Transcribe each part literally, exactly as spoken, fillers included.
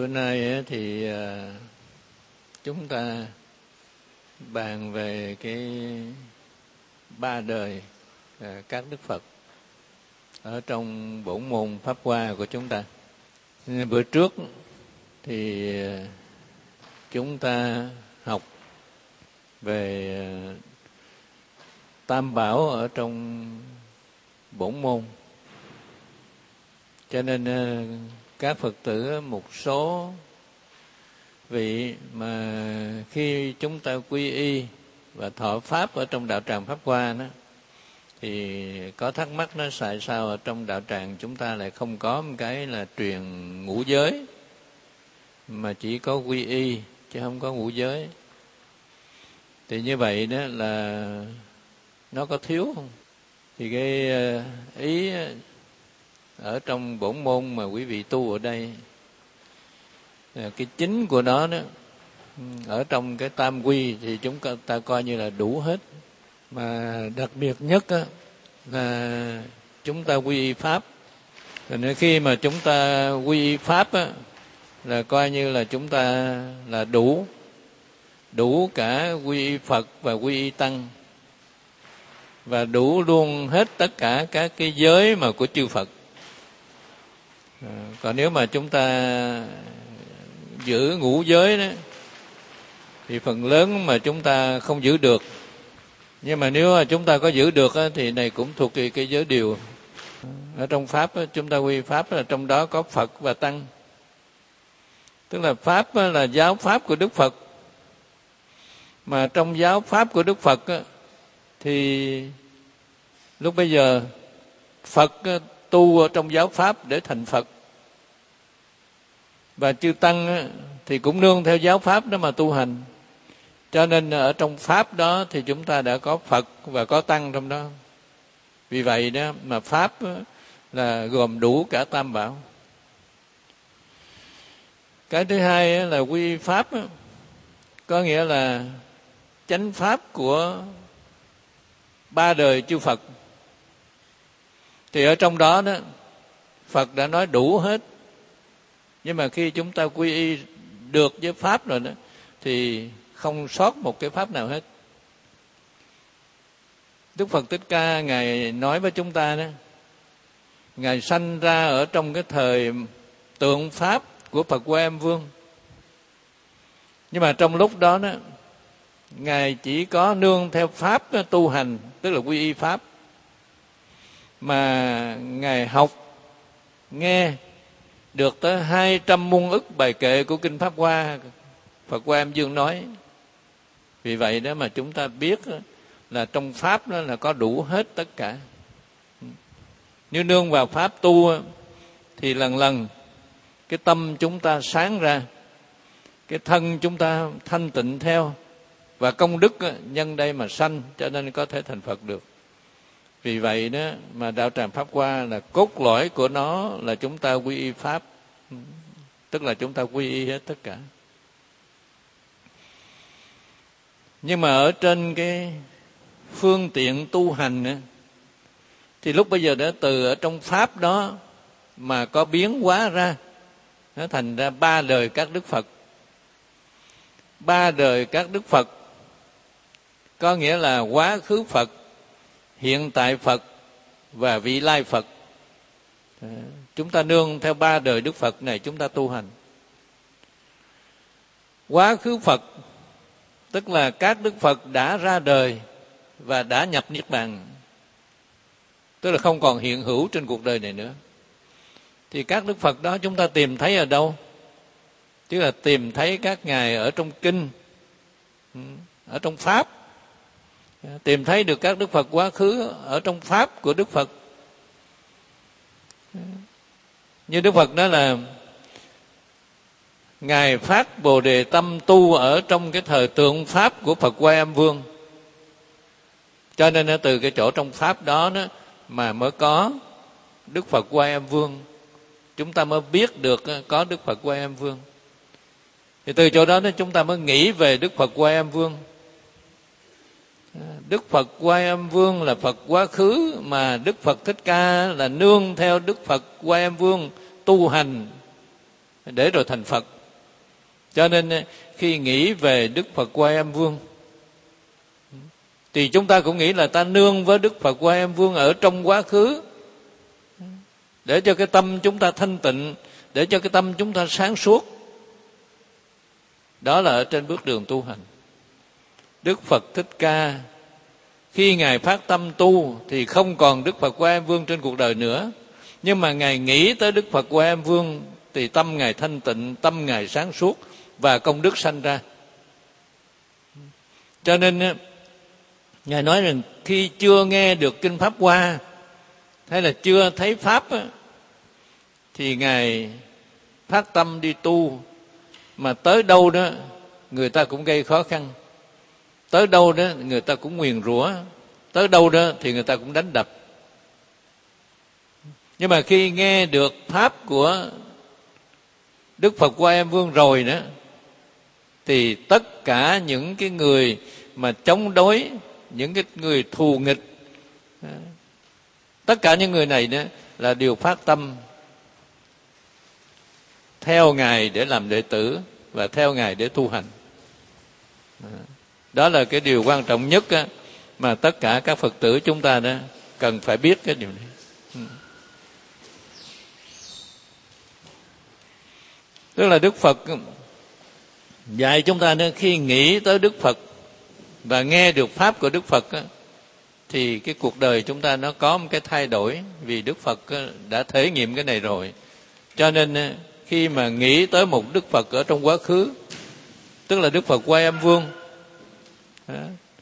Bữa nay thì chúng ta bàn về cái ba đời các Đức Phật ở trong bổn môn Pháp Hoa của chúng ta. Bữa trước thì chúng ta học về Tam Bảo ở trong bổn môn, cho nên các Phật tử một số vị mà khi chúng ta quy y và thọ pháp ở trong đạo tràng Pháp Hoa đó, thì có thắc mắc nó tại sao ở trong đạo tràng chúng ta lại không có một cái là truyền ngũ giới, mà chỉ có quy y chứ không có ngũ giới. Thì như vậy đó là nó có thiếu không? Thì cái ý ở trong bổn môn mà quý vị tu ở đây, cái chính của nó đó ở trong cái tam quy thì chúng ta coi như là đủ hết. Mà đặc biệt nhất á, là chúng ta quy y pháp. Nên khi mà chúng ta quy y pháp á, là coi như là chúng ta là đủ đủ cả quy y Phật và quy y Tăng, và đủ luôn hết tất cả các cái giới mà của chư Phật. À, còn nếu mà chúng ta giữ ngũ giới đó thì phần lớn mà chúng ta không giữ được. Nhưng mà nếu mà chúng ta có giữ được á, thì này cũng thuộc về cái giới điều. Ở trong pháp á, chúng ta quy pháp là trong đó có Phật và Tăng. Tức là pháp á, là giáo pháp của Đức Phật. Mà trong giáo pháp của Đức Phật á, thì lúc bây giờ Phật á, tu ở trong giáo pháp để thành Phật, và chư Tăng á, thì cũng nương theo giáo pháp đó mà tu hành. Cho nên ở trong pháp đó thì chúng ta đã có Phật và có Tăng trong đó. Vì vậy đó mà pháp á, là gồm đủ cả Tam Bảo. Cái thứ hai á, là quy pháp á, có nghĩa là chánh pháp của ba đời chư Phật. Thì ở trong đó đó Phật đã nói đủ hết. Nhưng mà khi chúng ta quy y được với pháp rồi đó thì không sót một cái pháp nào hết. Đức Phật Thích Ca Ngài nói với chúng ta đó, Ngài sanh ra ở trong cái thời tượng pháp của Phật Quan Âm Vương. Nhưng mà trong lúc đó đó Ngài chỉ có nương theo pháp tu hành, tức là quy y pháp, mà Ngài học nghe được tới hai trăm muôn ức bài kệ của Kinh Pháp Hoa Phật Quan Âm Vương nói. Vì vậy đó mà chúng ta biết là trong pháp đó là có đủ hết tất cả. Nếu nương vào pháp tu thì lần lần cái tâm chúng ta sáng ra, cái thân chúng ta thanh tịnh theo, và công đức nhân đây mà sanh, cho nên có thể thành Phật được. Vì vậy đó mà đạo tràng Pháp Hoa là cốt lõi của nó là chúng ta quy y pháp, tức là chúng ta quy y hết tất cả. Nhưng mà ở trên cái phương tiện tu hành thì lúc bây giờ đã từ ở trong pháp đó mà có biến hóa ra, nó thành ra ba đời các Đức Phật. Ba đời các Đức Phật có nghĩa là quá khứ Phật, hiện tại Phật và vị lai Phật. Chúng ta nương theo ba đời Đức Phật này chúng ta tu hành. Quá khứ Phật tức là các Đức Phật đã ra đời và đã nhập Niết Bàn, tức là không còn hiện hữu trên cuộc đời này nữa. Thì các Đức Phật đó chúng ta tìm thấy ở đâu? Tức là tìm thấy các ngài ở trong kinh, ở trong pháp. Tìm thấy được các Đức Phật quá khứ ở trong pháp của Đức Phật. Như Đức Phật nói là Ngài phát Bồ Đề tâm tu ở trong cái thời tượng pháp của Phật Quan Âm Vương. Cho nên từ cái chỗ trong pháp đó, đó mà mới có Đức Phật Quan Âm Vương. Chúng ta mới biết được có Đức Phật Quan Âm Vương. Thì từ chỗ đó chúng ta mới nghĩ về Đức Phật Quan Âm Vương. Đức Phật Quan Âm Vương là Phật quá khứ, mà Đức Phật Thích Ca là nương theo Đức Phật Quan Âm Vương tu hành để rồi thành Phật. Cho nên khi nghĩ về Đức Phật Quan Âm Vương thì chúng ta cũng nghĩ là ta nương với Đức Phật Quan Âm Vương ở trong quá khứ, để cho cái tâm chúng ta thanh tịnh, để cho cái tâm chúng ta sáng suốt. Đó là ở trên bước đường tu hành. Đức Phật Thích Ca khi Ngài phát tâm tu thì không còn Đức Phật Quan Âm Vương trên cuộc đời nữa, nhưng mà Ngài nghĩ tới Đức Phật Quan Âm Vương thì tâm Ngài thanh tịnh, tâm Ngài sáng suốt và công đức sanh ra. Cho nên Ngài nói rằng khi chưa nghe được Kinh Pháp Hoa hay là chưa thấy Pháp thì Ngài phát tâm đi tu, mà tới đâu đó người ta cũng gây khó khăn, tới đâu đó người ta cũng nguyền rủa, tới đâu đó thì người ta cũng đánh đập. Nhưng mà khi nghe được Pháp của Đức Phật Quan Âm Vương rồi đó, thì tất cả những cái người mà chống đối, những cái người thù nghịch, tất cả những người này đó là đều phát tâm theo Ngài để làm đệ tử và theo Ngài để tu hành. Đó là cái điều quan trọng nhất á, mà tất cả các Phật tử chúng ta đó cần phải biết cái điều này. Tức là Đức Phật dạy chúng ta nên khi nghĩ tới Đức Phật và nghe được Pháp của Đức Phật á, thì cái cuộc đời chúng ta nó có một cái thay đổi, vì Đức Phật đã thể nghiệm cái này rồi. Cho nên khi mà nghĩ tới một Đức Phật ở trong quá khứ, tức là Đức Phật Quan Âm Vương. Đó.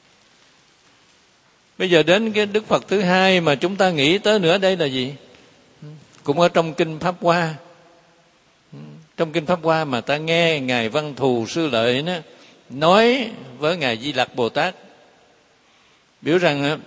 Bây giờ đến cái Đức Phật thứ hai mà chúng ta nghĩ tới nữa, đây là gì? Cũng ở trong Kinh Pháp Hoa. Trong Kinh Pháp Hoa mà ta nghe Ngài Văn Thù Sư Lợi đó, nói với Ngài Di Lặc Bồ Tát, biểu rằng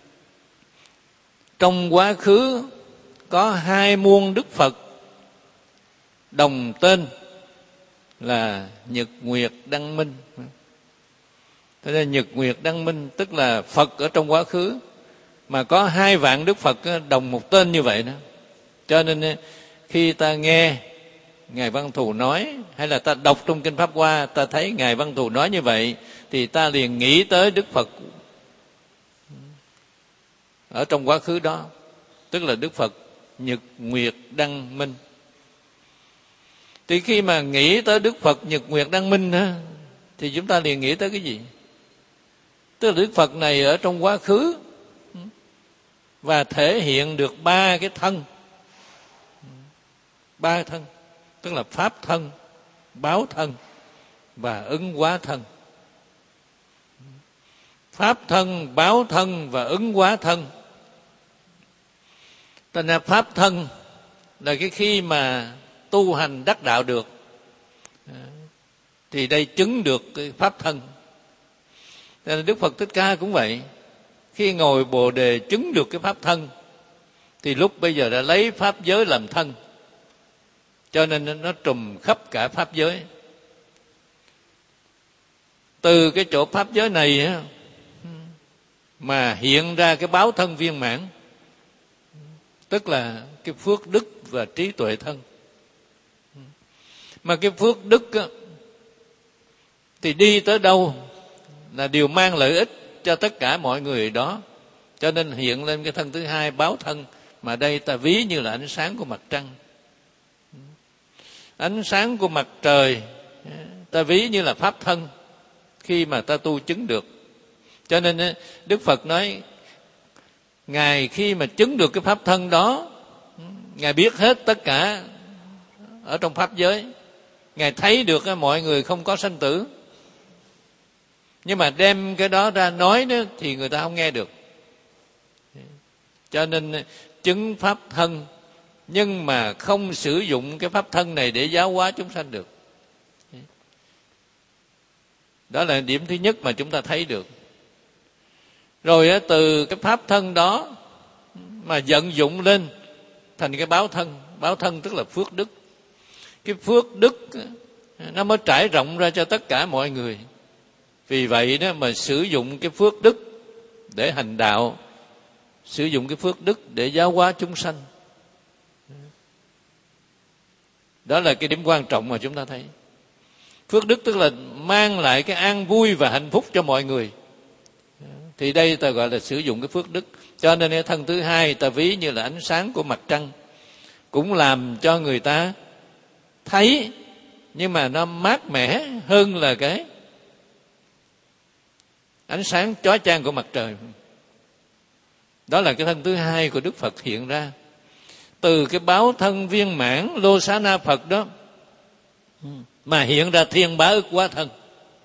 trong quá khứ có hai muôn Đức Phật đồng tên là Nhật Nguyệt Đăng Minh. Thế nên Nhật Nguyệt Đăng Minh tức là Phật ở trong quá khứ, mà có hai vạn Đức Phật đồng một tên như vậy đó. Cho nên khi ta nghe Ngài Văn Thù nói, hay là ta đọc trong Kinh Pháp Hoa, ta thấy Ngài Văn Thù nói như vậy, thì ta liền nghĩ tới Đức Phật ở trong quá khứ đó, tức là Đức Phật Nhật Nguyệt Đăng Minh. Thì khi mà nghĩ tới Đức Phật Nhật Nguyệt Đăng Minh á, thì chúng ta liền nghĩ tới cái gì? Tức là Đức Phật này ở trong quá khứ và thể hiện được ba cái thân, ba thân, tức là Pháp thân, Báo thân và Ứng Hóa thân. Pháp thân, Báo thân và Ứng Hóa thân. Thành ra Pháp thân là cái khi mà tu hành đắc đạo được, thì đây chứng được cái Pháp thân. Nên Đức Phật Thích Ca cũng vậy, khi ngồi Bồ Đề chứng được cái Pháp thân, thì lúc bây giờ đã lấy Pháp giới làm thân, cho nên nó trùm khắp cả Pháp giới. Từ cái chỗ Pháp giới này mà hiện ra cái báo thân viên mãn, tức là cái phước đức và trí tuệ thân. Mà cái phước đức á, thì đi tới đâu là điều mang lợi ích cho tất cả mọi người đó. Cho nên hiện lên cái thân thứ hai, báo thân, mà đây ta ví như là ánh sáng của mặt trăng, ánh sáng của mặt trời, ta ví như là Pháp thân khi mà ta tu chứng được. Cho nên Đức Phật nói, Ngài khi mà chứng được cái Pháp thân đó, Ngài biết hết tất cả ở trong Pháp giới. Ngài thấy được mọi người không có sanh tử, nhưng mà đem cái đó ra nói đó thì người ta không nghe được. Cho nên chứng Pháp thân, nhưng mà không sử dụng cái Pháp thân này để giáo hóa chúng sanh được. Đó là điểm thứ nhất mà chúng ta thấy được. Rồi từ cái Pháp thân đó mà vận dụng lên thành cái báo thân. Báo thân tức là phước đức. Cái phước đức nó mới trải rộng ra cho tất cả mọi người. Vì vậy đó mà sử dụng cái phước đức để hành đạo, sử dụng cái phước đức để giáo hóa chúng sanh. Đó là cái điểm quan trọng mà chúng ta thấy. Phước đức tức là mang lại cái an vui và hạnh phúc cho mọi người. Thì đây ta gọi là sử dụng cái phước đức. Cho nên cái thân thứ hai ta ví như là ánh sáng của mặt trăng, cũng làm cho người ta thấy, nhưng mà nó mát mẻ hơn là cái ánh sáng chói chang của mặt trời. Đó là cái thân thứ hai của Đức Phật hiện ra. Từ cái báo thân viên mãn Lô Xá Na Phật đó mà hiện ra thiên bá ức quá thân.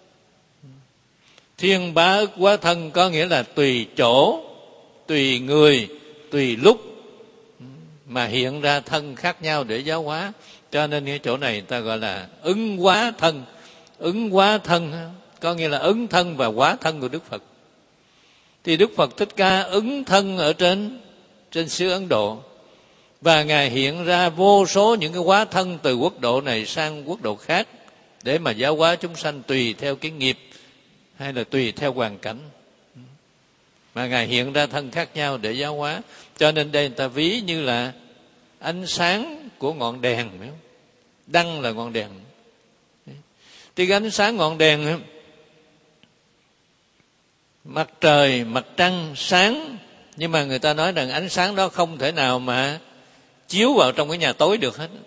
Thiên bá ức quá thân có nghĩa là tùy chỗ, tùy người, tùy lúc mà hiện ra thân khác nhau để giáo hóa. Cho nên cái chỗ này ta gọi là ứng hóa thân. Ứng hóa thân có nghĩa là ứng thân và hóa thân của Đức Phật. Thì Đức Phật Thích Ca ứng thân ở trên trên xứ Ấn Độ, và Ngài hiện ra vô số những cái hóa thân từ quốc độ này sang quốc độ khác để mà giáo hóa chúng sanh tùy theo cái nghiệp hay là tùy theo hoàn cảnh. Mà Ngài hiện ra thân khác nhau để giáo hóa. Cho nên đây người ta ví như là ánh sáng của ngọn đèn. Đăng là ngọn đèn. Thì cái ánh sáng ngọn đèn, mặt trời, mặt trăng sáng, nhưng mà người ta nói rằng ánh sáng đó không thể nào mà chiếu vào trong cái nhà tối được hết.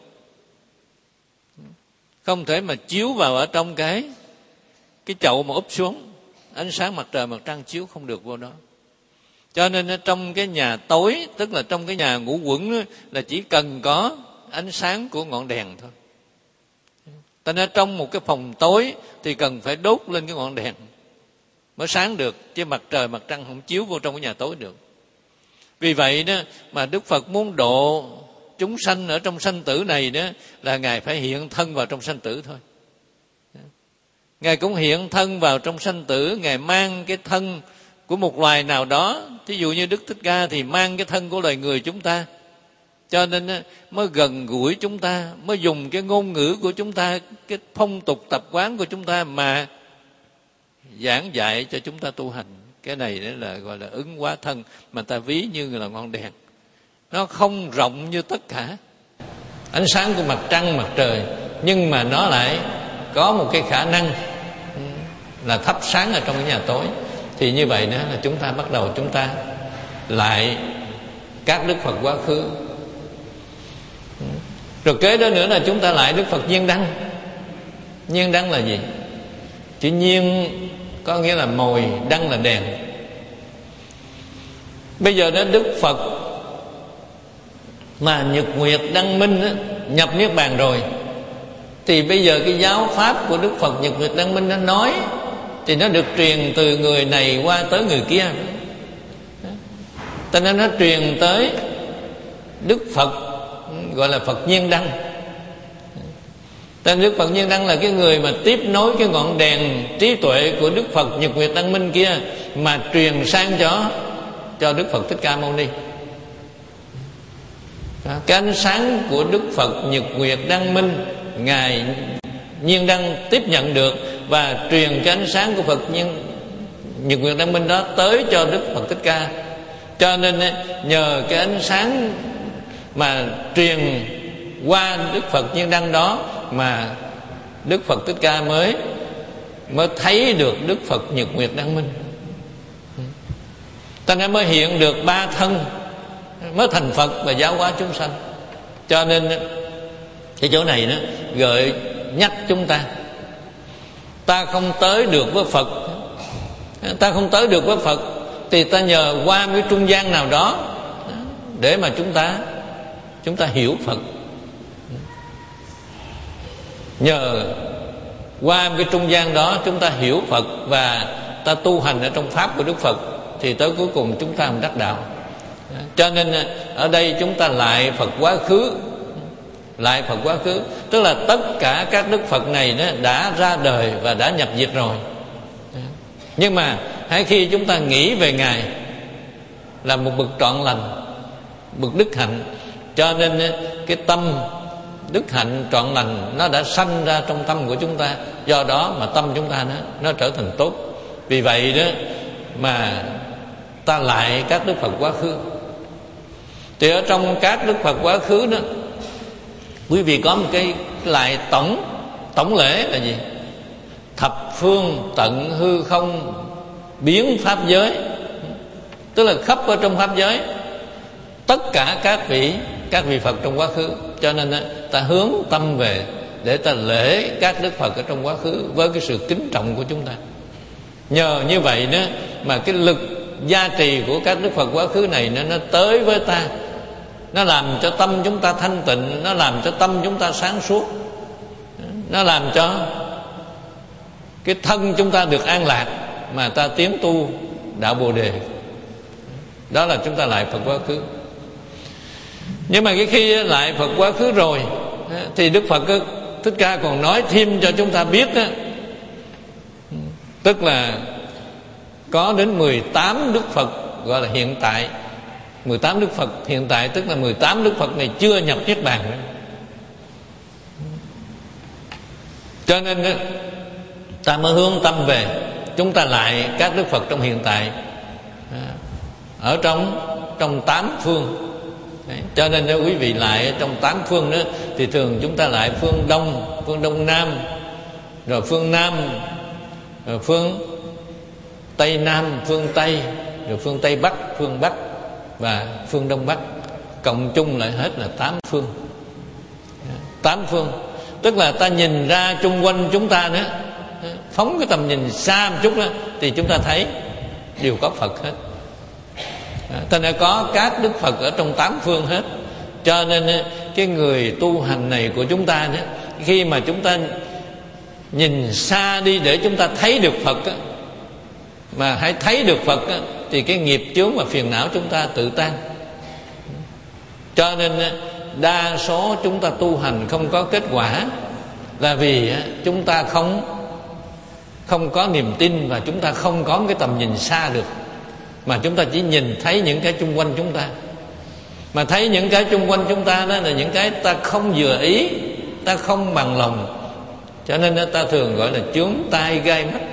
Không thể mà chiếu vào ở trong cái cái chậu mà úp xuống. Ánh sáng mặt trời, mặt trăng chiếu không được vô đó. Cho nên trong cái nhà tối, tức là trong cái nhà ngũ quẩn, là chỉ cần có ánh sáng của ngọn đèn thôi. Ta nói trong một cái phòng tối thì cần phải đốt lên cái ngọn đèn mới sáng được, chứ mặt trời, mặt trăng không chiếu vô trong cái nhà tối được. Vì vậy đó mà Đức Phật muốn độ chúng sanh ở trong sanh tử này đó, là Ngài phải hiện thân vào trong sanh tử thôi. Ngài cũng hiện thân vào trong sanh tử. Ngài mang cái thân của một loài nào đó. Thí dụ như Đức Thích Ca thì mang cái thân của loài người chúng ta, cho nên mới gần gũi chúng ta, mới dùng cái ngôn ngữ của chúng ta, cái phong tục tập quán của chúng ta mà giảng dạy cho chúng ta tu hành. Cái này đó là gọi là ứng hóa thân, mà ta ví như là ngọn đèn. Nó không rộng như tất cả ánh sáng của mặt trăng, mặt trời, nhưng mà nó lại có một cái khả năng là thắp sáng ở trong cái nhà tối. Thì như vậy đó là chúng ta bắt đầu chúng ta lại các Đức Phật quá khứ. Rồi kế đó nữa là chúng ta lại Đức Phật Nhiên Đăng. Nhiên Đăng là gì? Chữ nhiên có nghĩa là mồi, đăng là đèn. Bây giờ đó Đức Phật mà Nhật Nguyệt Đăng Minh đó, nhập Niết Bàn rồi, thì bây giờ cái giáo pháp của Đức Phật Nhật Nguyệt Đăng Minh nó nói thì nó được truyền từ người này qua tới người kia. Cho nên nó truyền tới Đức Phật gọi là Phật Nhiên Đăng. Tên Đức Phật Nhiên Đăng là cái người mà tiếp nối cái ngọn đèn trí tuệ của Đức Phật Nhật Nguyệt Đăng Minh kia mà truyền sang cho cho Đức Phật Thích Ca Mâu Ni. Cái ánh sáng của Đức Phật Nhật Nguyệt Đăng Minh Ngài Nhiên Đăng tiếp nhận được và truyền cái ánh sáng của Phật Nhiên Nhật Nguyệt Đăng Minh đó tới cho Đức Phật Thích Ca. Cho nên nhờ cái ánh sáng mà truyền qua Đức Phật Nhiên Đăng đó mà Đức Phật Thích Ca mới mới thấy được Đức Phật Nhật Nguyệt Đăng Minh. Ta nên mới hiện được ba thân, mới thành Phật và giáo hóa chúng sanh. Cho nên cái chỗ này đó gợi nhắc chúng ta, ta không tới được với Phật, ta không tới được với Phật thì ta nhờ qua cái trung gian nào đó để mà chúng ta chúng ta hiểu Phật. Nhờ qua cái trung gian đó chúng ta hiểu Phật và ta tu hành ở trong pháp của Đức Phật thì tới cuối cùng chúng ta đắc đạo. Cho nên ở đây chúng ta lại Phật quá khứ. Lại Phật quá khứ tức là tất cả các Đức Phật này đó đã ra đời và đã nhập diệt rồi. Nhưng mà hãy khi chúng ta nghĩ về Ngài là một bậc trọn lành, bậc đức hạnh, cho nên cái tâm đức hạnh trọn lành nó đã sanh ra trong tâm của chúng ta. Do đó mà tâm chúng ta nó, nó trở thành tốt. Vì vậy đó mà ta lại các Đức Phật quá khứ. Thì ở trong các Đức Phật quá khứ đó, quý vị có một cái lại tổng tổng lễ là gì? thập phương tận hư không biến pháp giới, tức là khắp ở trong pháp giới tất cả các vị các vị Phật trong quá khứ. Cho nên ta hướng tâm về để ta lễ các Đức Phật ở trong quá khứ với cái sự kính trọng của chúng ta. Nhờ như vậy đó mà cái lực gia trì của các Đức Phật quá khứ này nó, nó tới với ta, nó làm cho tâm chúng ta thanh tịnh, nó làm cho tâm chúng ta sáng suốt, nó làm cho cái thân chúng ta được an lạc mà ta tiến tu đạo Bồ Đề. Đó là chúng ta lại Phật quá khứ. Nhưng mà cái khi lại Phật quá khứ rồi thì Đức Phật Thích Ca còn nói thêm cho chúng ta biết đó, tức là có đến mười tám Đức Phật gọi là hiện tại. Mười tám Đức Phật hiện tại tức là mười tám Đức Phật này chưa nhập Niết Bàn. Cho nên ta mới hướng tâm về, chúng ta lại các Đức Phật trong hiện tại ở trong trong tám phương. Đấy. Cho nên nếu quý vị lại trong tám phương đó thì thường chúng ta lại phương Đông, phương Đông Nam, rồi phương Nam, rồi phương Tây Nam, phương Tây, rồi phương Tây Bắc, phương Bắc và phương Đông Bắc. Cộng chung lại hết là tám phương. Tám phương tức là ta nhìn ra chung quanh chúng ta nữa, phóng cái tầm nhìn xa một chút đó, thì chúng ta thấy đều có Phật hết. Ta đã có các Đức Phật ở trong tám phương hết. Cho nên cái người tu hành này của chúng ta đó, khi mà chúng ta nhìn xa đi để chúng ta thấy được Phật á, mà hãy thấy được Phật á, thì cái nghiệp chướng và phiền não chúng ta tự tan. Cho nên đa số chúng ta tu hành không có kết quả là vì chúng ta không không có niềm tin và chúng ta không có cái tầm nhìn xa được, mà chúng ta chỉ nhìn thấy những cái chung quanh chúng ta. Mà thấy những cái chung quanh chúng ta đó là những cái ta không vừa ý, ta không bằng lòng. Cho nên ta thường gọi là chướng tai gai mắt.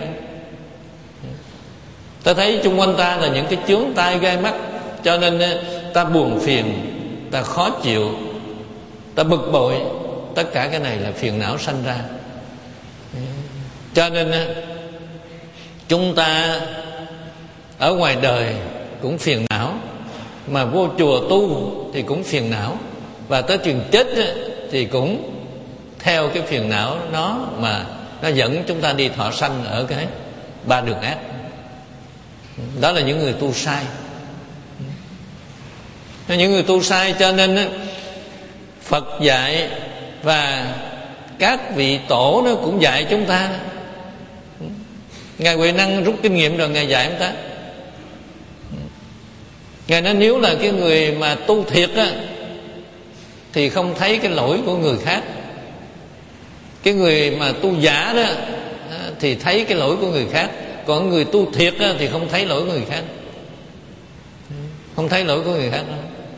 Ta thấy chung quanh ta là những cái chướng tai gai mắt, cho nên ta buồn phiền, ta khó chịu, ta bực bội. Tất cả cái này là phiền não sanh ra. Cho nên chúng ta ở ngoài đời cũng phiền não, mà vô chùa tu thì cũng phiền não, và tới chừng chết thì cũng theo cái phiền não nó mà nó dẫn chúng ta đi thọ sanh ở cái ba đường ác. Đó là những người tu sai. Những người tu sai cho nên Phật dạy và các vị tổ nó cũng dạy chúng ta. Ngài Huệ Năng rút kinh nghiệm rồi Ngài dạy chúng ta. Ngài nói nếu là cái người mà tu thiệt á, thì không thấy cái lỗi của người khác. Cái người mà tu giả đó thì thấy cái lỗi của người khác. Còn người tu thiệt á, thì không thấy lỗi của người khác. Không thấy lỗi của người khác đâu.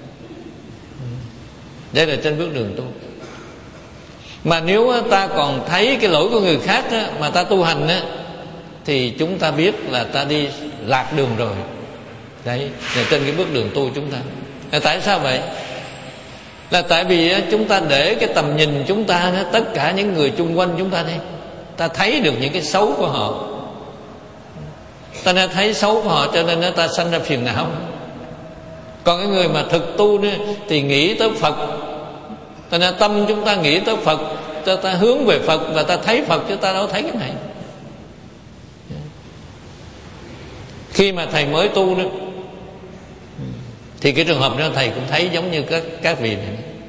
Đây là trên bước đường tu. Mà nếu ta còn thấy cái lỗi của người khác á, mà ta tu hành á, thì chúng ta biết là ta đi lạc đường rồi. Đấy, là trên cái bước đường tu chúng ta. Là tại sao vậy? Là tại vì chúng ta để cái tầm nhìn chúng ta, tất cả những người chung quanh chúng ta đây, ta thấy được những cái xấu của họ. Ta đã thấy xấu của họ cho nên ta sanh ra phiền não. Còn cái người mà thực tu nữa, thì nghĩ tới Phật. Ta nên tâm chúng ta nghĩ tới Phật, ta, ta hướng về Phật và ta thấy Phật, chứ ta đâu thấy cái này. Khi mà thầy mới tu đó, thì cái trường hợp đó thầy cũng thấy giống như các, các vị này.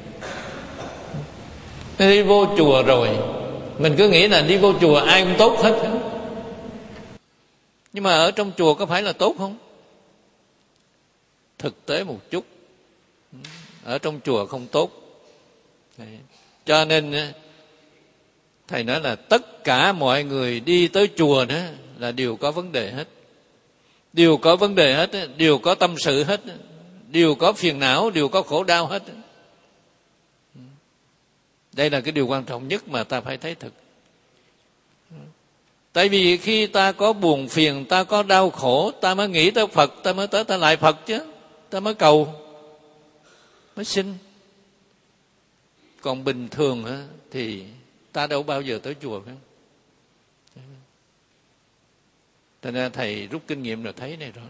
Đi vô chùa rồi, mình cứ nghĩ là đi vô chùa ai cũng tốt hết. Nhưng mà ở trong chùa có phải là tốt không? Thực tế một chút, ở trong chùa không tốt. Cho nên thầy nói là tất cả mọi người đi tới chùa đó là đều có vấn đề hết. Đều có vấn đề hết, đều có tâm sự hết, đều có phiền não, đều có khổ đau hết. Đây là cái điều quan trọng nhất mà ta phải thấy thực. Tại vì khi ta có buồn phiền, ta có đau khổ, ta mới nghĩ tới Phật, ta mới tới ta lại Phật chứ, ta mới cầu, mới xin. Còn bình thường thì ta đâu bao giờ tới chùa phải không? Thành ra thầy rút kinh nghiệm rồi thấy này rõ.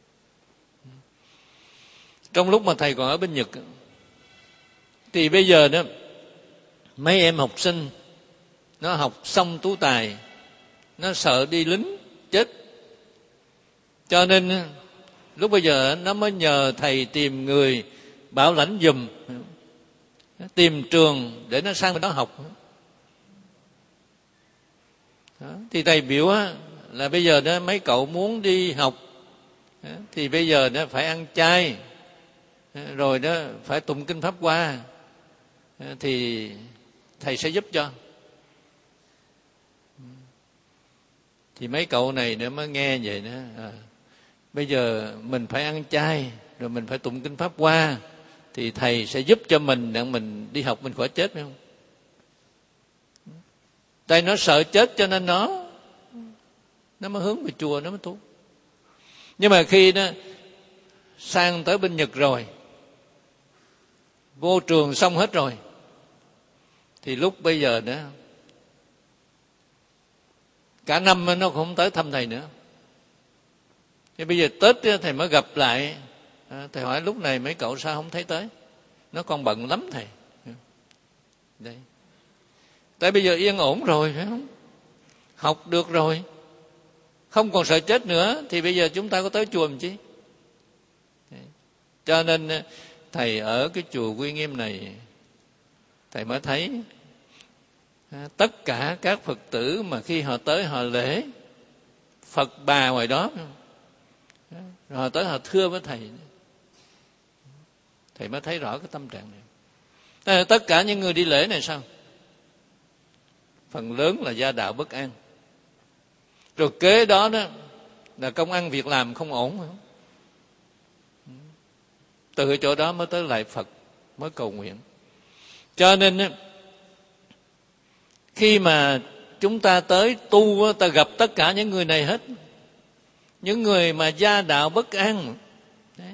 Trong lúc mà thầy còn ở bên Nhật thì bây giờ đó mấy em học sinh nó học xong tú tài, nó sợ đi lính chết, cho nên lúc bây giờ nó mới nhờ thầy tìm người bảo lãnh giùm, tìm trường để nó sang bên đó học. Đó. Thì thầy biểu là bây giờ đó mấy cậu muốn đi học thì bây giờ nó phải ăn chay, rồi đó phải tụng kinh Pháp Hoa, thì thầy sẽ giúp cho. Thì mấy cậu này nữa mới nghe vậy đó, à, bây giờ mình phải ăn chay, rồi mình phải tụng kinh Pháp Hoa, thì thầy sẽ giúp cho mình để mình đi học mình khỏi chết, phải không? Tại nó sợ chết cho nên nó nó mới hướng về chùa, nó mới tu. Nhưng mà khi nó sang tới bên Nhật rồi, vô trường xong hết rồi, thì lúc bây giờ nữa cả năm nó cũng không tới thăm thầy nữa. Thì bây giờ Tết thầy mới gặp lại, thầy hỏi lúc này mấy cậu sao không thấy tới? Nó còn bận lắm thầy. Đây. Tại bây giờ yên ổn rồi, phải không? Học được rồi, không còn sợ chết nữa, thì bây giờ chúng ta có tới chùa làm chi? Đấy. Cho nên thầy ở cái chùa Quy Nghiêm này, thầy mới thấy tất cả các Phật tử mà khi họ tới họ lễ Phật bà ngoài đó, rồi họ tới họ thưa với thầy, thầy mới thấy rõ cái tâm trạng này. Tất cả những người đi lễ này sao? Phần lớn là gia đạo bất an, rồi kế đó đó là công ăn việc làm không ổn, phải không? Từ chỗ đó mới tới lại Phật, mới cầu nguyện. Cho nên khi mà chúng ta tới tu, ta gặp tất cả những người này hết, những người mà gia đạo bất an, đấy,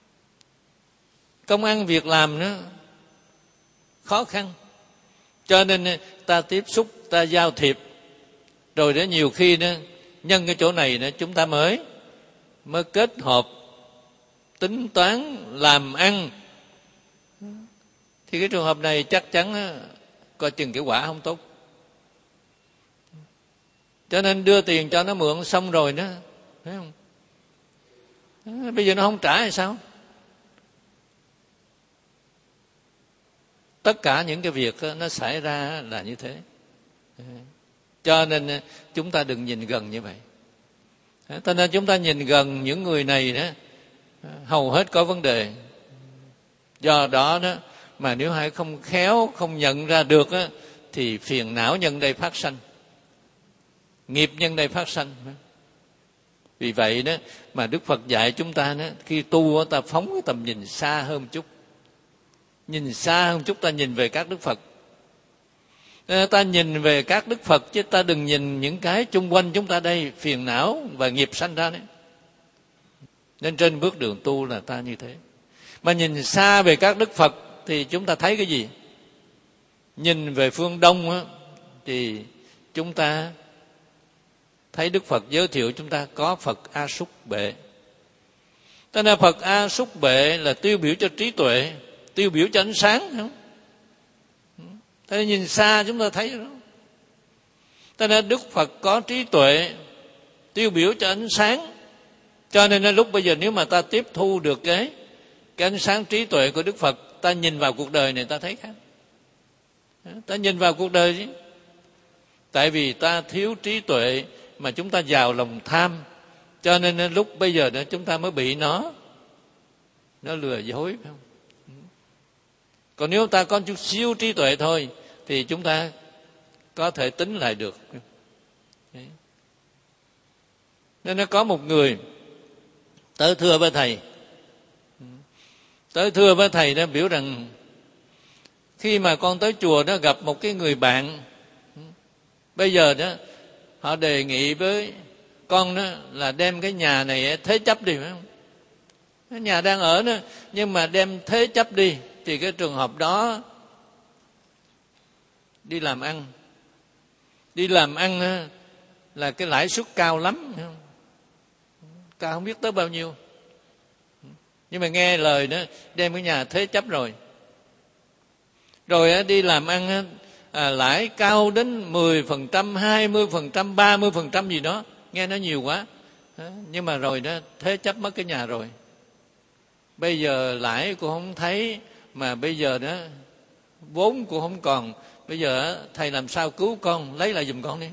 công ăn việc làm nó khó khăn, cho nên ta tiếp xúc, ta giao thiệp, rồi đó nhiều khi đó nhân cái chỗ này đó chúng ta mới mới kết hợp tính toán làm ăn, thì cái trường hợp này chắc chắn đó, coi chừng cái quả không tốt. Cho nên đưa tiền cho nó mượn xong rồi đó, thấy không? À, bây giờ nó không trả hay sao? Tất cả những cái việc đó, nó xảy ra là như thế. Cho nên chúng ta đừng nhìn gần như vậy. Cho nên chúng ta nhìn gần những người này đó, hầu hết có vấn đề. Do đó đó mà nếu ai không khéo, không nhận ra được đó, thì phiền não nhân đây phát sanh, nghiệp nhân đây phát sanh. Vì vậy đó mà Đức Phật dạy chúng ta đó, khi tu ta phóng cái tầm nhìn xa hơn một chút, nhìn xa hơn một chút, ta nhìn về các Đức Phật, ta nhìn về các Đức Phật, chứ ta đừng nhìn những cái chung quanh chúng ta đây phiền não và nghiệp sanh ra đấy. Nên trên bước đường tu là ta như thế. Mà nhìn xa về các Đức Phật thì chúng ta thấy cái gì? Nhìn về phương Đông á, thì chúng ta thấy Đức Phật giới thiệu chúng ta có Phật A Súc Bệ. Thế nên Phật A Súc Bệ là tiêu biểu cho trí tuệ, tiêu biểu cho ánh sáng, không? Thế nên nhìn xa chúng ta thấy đó. Thế nên Đức Phật có trí tuệ, tiêu biểu cho ánh sáng. Cho nên lúc bây giờ nếu mà ta tiếp thu được cái cái ánh sáng trí tuệ của Đức Phật, ta nhìn vào cuộc đời này ta thấy khác. Ta nhìn vào cuộc đời chứ. Tại vì ta thiếu trí tuệ mà chúng ta vào lòng tham, cho nên lúc bây giờ đó chúng ta mới bị nó nó lừa dối, phải không? Còn nếu ta có chút siêu trí tuệ thôi thì chúng ta có thể tính lại được. Đấy. Nên nó có một người tới thưa với thầy, tới thưa với thầy đó biểu rằng khi mà con tới chùa đó gặp một cái người bạn, bây giờ đó họ đề nghị với con đó là đem cái nhà này thế chấp đi, phải không? Cái nhà đang ở đó nhưng mà đem thế chấp đi, thì cái trường hợp đó đi làm ăn, đi làm ăn là cái lãi suất cao lắm, Cả không biết tới bao nhiêu. Nhưng mà nghe lời đó, đem cái nhà thế chấp rồi. Rồi đi làm ăn à, lãi cao đến mười phần trăm, hai mươi phần trăm, ba mươi phần trăm gì đó. Nghe nó nhiều quá. Nhưng mà rồi đó, thế chấp mất cái nhà rồi. Bây giờ lãi cũng không thấy, mà bây giờ đó vốn cũng không còn. Bây giờ thầy làm sao cứu con, lấy lại giùm con đi.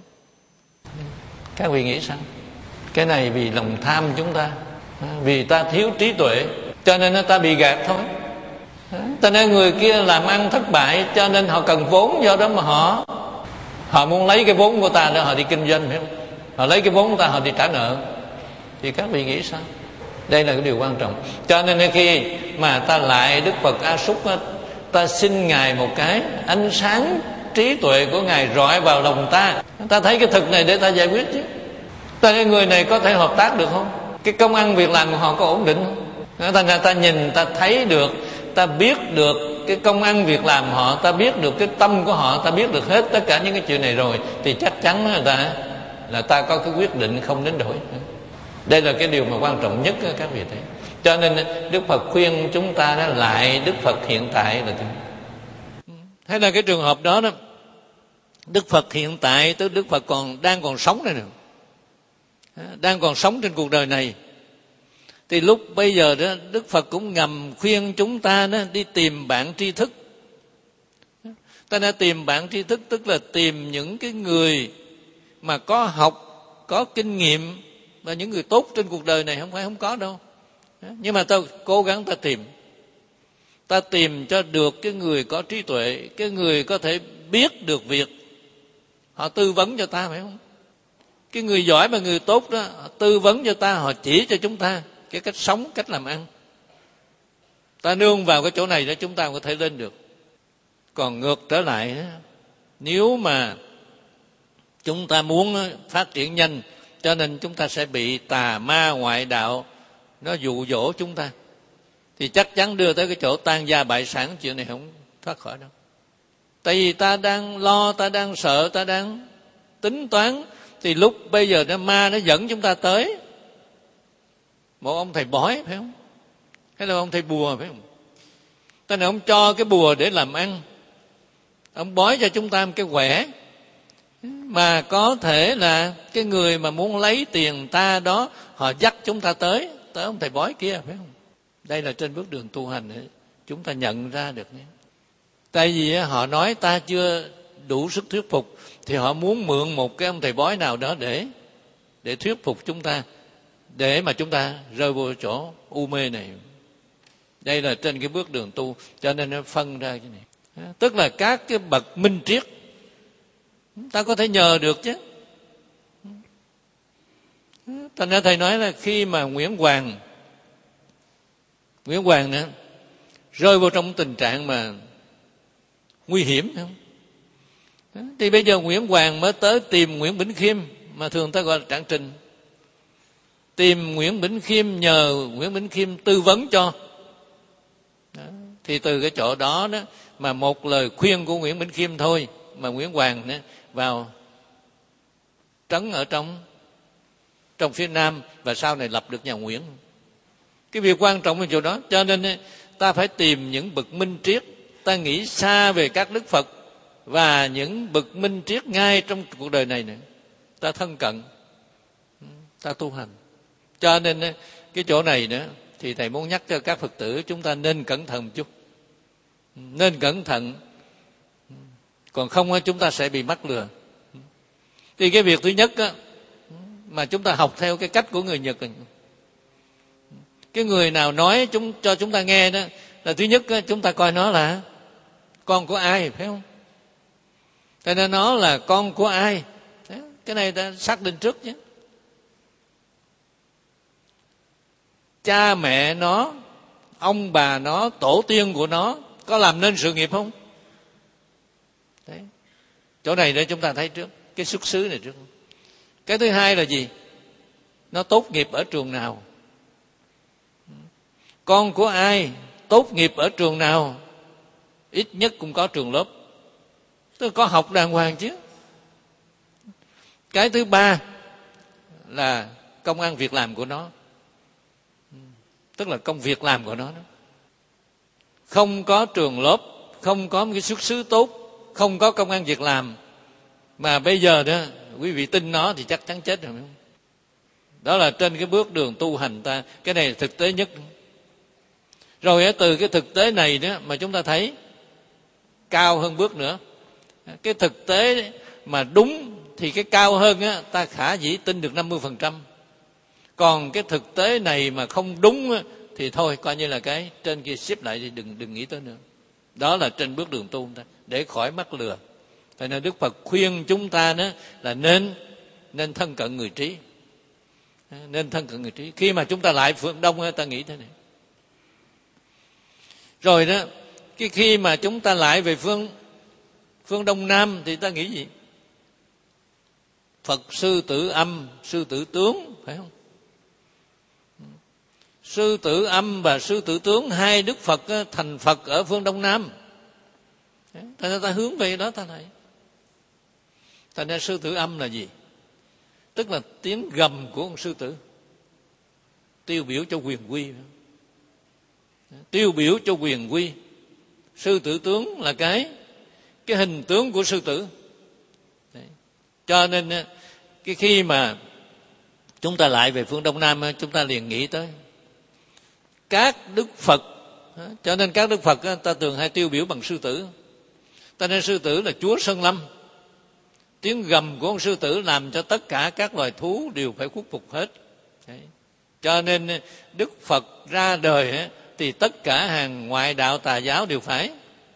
Các vị nghĩ sao? Cái này vì lòng tham chúng ta, vì ta thiếu trí tuệ, cho nên ta bị gạt thôi. Cho nên người kia làm ăn thất bại, cho nên họ cần vốn, do đó mà họ họ muốn lấy cái vốn của ta để họ đi kinh doanh, phải không? Họ lấy cái vốn của ta họ đi trả nợ. Thì các vị nghĩ sao? Đây là cái điều quan trọng. Cho nên khi mà ta lại Đức Phật A Súc, ta xin Ngài một cái ánh sáng trí tuệ của Ngài rọi vào lòng ta. Ta thấy cái thực này để ta giải quyết chứ. Ta thấy người này có thể hợp tác được không? Cái công ăn việc làm của họ có ổn định không? Thành ra ta nhìn, ta thấy được, ta biết được cái công ăn việc làm họ, ta biết được cái tâm của họ, ta biết được hết tất cả những cái chuyện này rồi, thì chắc chắn là ta, là ta có cái quyết định không đánh đổi. Đây là cái điều mà quan trọng nhất các vị thấy. Cho nên Đức Phật khuyên chúng ta đó, lại Đức Phật hiện tại là thế. Thế là cái trường hợp đó đó, Đức Phật hiện tại tức Đức Phật còn đang còn sống đây nè, đang còn sống trên cuộc đời này. Thì lúc bây giờ đó, Đức Phật cũng ngầm khuyên chúng ta đó, đi tìm bạn tri thức. Ta đã tìm bạn tri thức, tức là tìm những cái người mà có học, có kinh nghiệm, và những người tốt trên cuộc đời này không phải không có đâu. Nhưng mà ta cố gắng ta tìm. Ta tìm cho được cái người có trí tuệ, cái người có thể biết được việc. Họ tư vấn cho ta, phải không? Cái người giỏi và người tốt đó, họ tư vấn cho ta, họ chỉ cho chúng ta cái cách sống, cách làm ăn. Ta nương vào cái chỗ này đó, chúng ta có thể lên được. Còn ngược trở lại đó, nếu mà chúng ta muốn phát triển nhanh, cho nên chúng ta sẽ bị tà ma ngoại đạo nó dụ dỗ chúng ta, thì chắc chắn đưa tới cái chỗ tan gia bại sản. Chuyện này không thoát khỏi đâu. Tại vì ta đang lo, ta đang sợ, ta đang tính toán, thì lúc bây giờ nó ma nó dẫn chúng ta tới một ông thầy bói, phải không? Hay là ông thầy bùa, phải không? Ta này ông cho cái bùa để làm ăn, ông bói cho chúng ta một cái quẻ, mà có thể là cái người mà muốn lấy tiền ta đó, họ dắt chúng ta tới tới ông thầy bói kia, phải không? Đây là trên bước đường tu hành ấy, chúng ta nhận ra được nhé. Tại vì họ nói ta chưa đủ sức thuyết phục, thì họ muốn mượn một cái ông thầy bói nào đó để để thuyết phục chúng ta, để mà chúng ta rơi vô chỗ u mê này. Đây là trên cái bước đường tu, cho nên nó phân ra cái này. Tức là các cái bậc minh triết ta có thể nhờ được chứ. Thành ra thầy nói là khi mà Nguyễn Hoàng Nguyễn Hoàng nữa rơi vô trong tình trạng mà nguy hiểm, không? Thì bây giờ Nguyễn Hoàng mới tới tìm Nguyễn Bỉnh Khiêm, mà thường ta gọi là Trạng Trình. Tìm Nguyễn Bỉnh Khiêm, nhờ Nguyễn Bỉnh Khiêm tư vấn cho. Đó. Thì từ cái chỗ đó đó mà một lời khuyên của Nguyễn Bỉnh Khiêm thôi mà Nguyễn Hoàng đó vào trấn ở trong trong phía Nam, và sau này lập được nhà Nguyễn. Cái việc quan trọng là chỗ đó. Cho nên ta phải tìm những bậc minh triết, ta nghĩ xa về các Đức Phật và những bậc minh triết ngay trong cuộc đời này nữa, ta thân cận, ta tu hành. Cho nên cái chỗ này nữa thì thầy muốn nhắc cho các Phật tử chúng ta nên cẩn thận một chút, nên cẩn thận, còn không chúng ta sẽ bị mắc lừa. Thì cái việc thứ nhất á, mà chúng ta học theo cái cách của người Nhật, cái người nào nói chúng cho chúng ta nghe đó là thứ nhất á, chúng ta coi nó là con của ai, phải không? Cho nên nó là con của ai, cái này ta xác định trước chứ. Cha mẹ nó, ông bà nó, tổ tiên của nó có làm nên sự nghiệp không? Đấy. Chỗ này để chúng ta thấy trước, cái xuất xứ này trước. Cái thứ hai là gì? Nó tốt nghiệp ở trường nào? Con của ai tốt nghiệp ở trường nào? Ít nhất cũng có trường lớp, tức là có học đàng hoàng chứ. Cái thứ ba là công ăn việc làm của nó. tức là công việc làm của nó đó. Không có trường lớp, không có một cái xuất xứ tốt, không có công ăn việc làm, mà bây giờ đó quý vị tin nó thì chắc chắn chết rồi. Đó là trên cái bước đường tu hành ta, cái này là thực tế nhất. Rồi từ cái thực tế này đó mà chúng ta thấy cao hơn bước nữa. Cái thực tế mà đúng thì cái cao hơn á, ta khả dĩ tin được năm mươi phần trăm. Còn cái thực tế này mà không đúng á, thì thôi coi như là cái trên kia xếp lại thì đừng đừng nghĩ tới nữa. Đó là trên bước đường tu ta, để khỏi mắc lừa. Cho nên Đức Phật khuyên chúng ta đó là nên nên thân cận người trí, nên thân cận người trí. Khi mà chúng ta lại phương Đông ta nghĩ thế này. Rồi đó, cái khi mà chúng ta lại về phương phương Đông Nam thì ta nghĩ gì? Phật Sư Tử Âm, Sư Tử Tướng, phải không? Sư Tử Âm và Sư Tử Tướng, hai Đức Phật thành Phật ở phương Đông Nam. Thành ra ta hướng về đó ta thấy. Thành ra Sư Tử Âm là gì? Tức là tiếng gầm của ông sư tử, tiêu biểu cho quyền quy. Tiêu biểu cho quyền quy. Sư Tử Tướng là cái cái hình tướng của sư tử. Đấy. Cho nên cái khi mà chúng ta lại về phương Đông Nam, chúng ta liền nghĩ tới các Đức Phật. Cho nên các Đức Phật ta thường hay tiêu biểu bằng sư tử. Ta nên sư tử là Chúa Sơn Lâm. Tiếng gầm của ông sư tử làm cho tất cả các loài thú đều phải khuất phục hết. Đấy. Cho nên Đức Phật ra đời thì tất cả hàng ngoại đạo tà giáo đều phải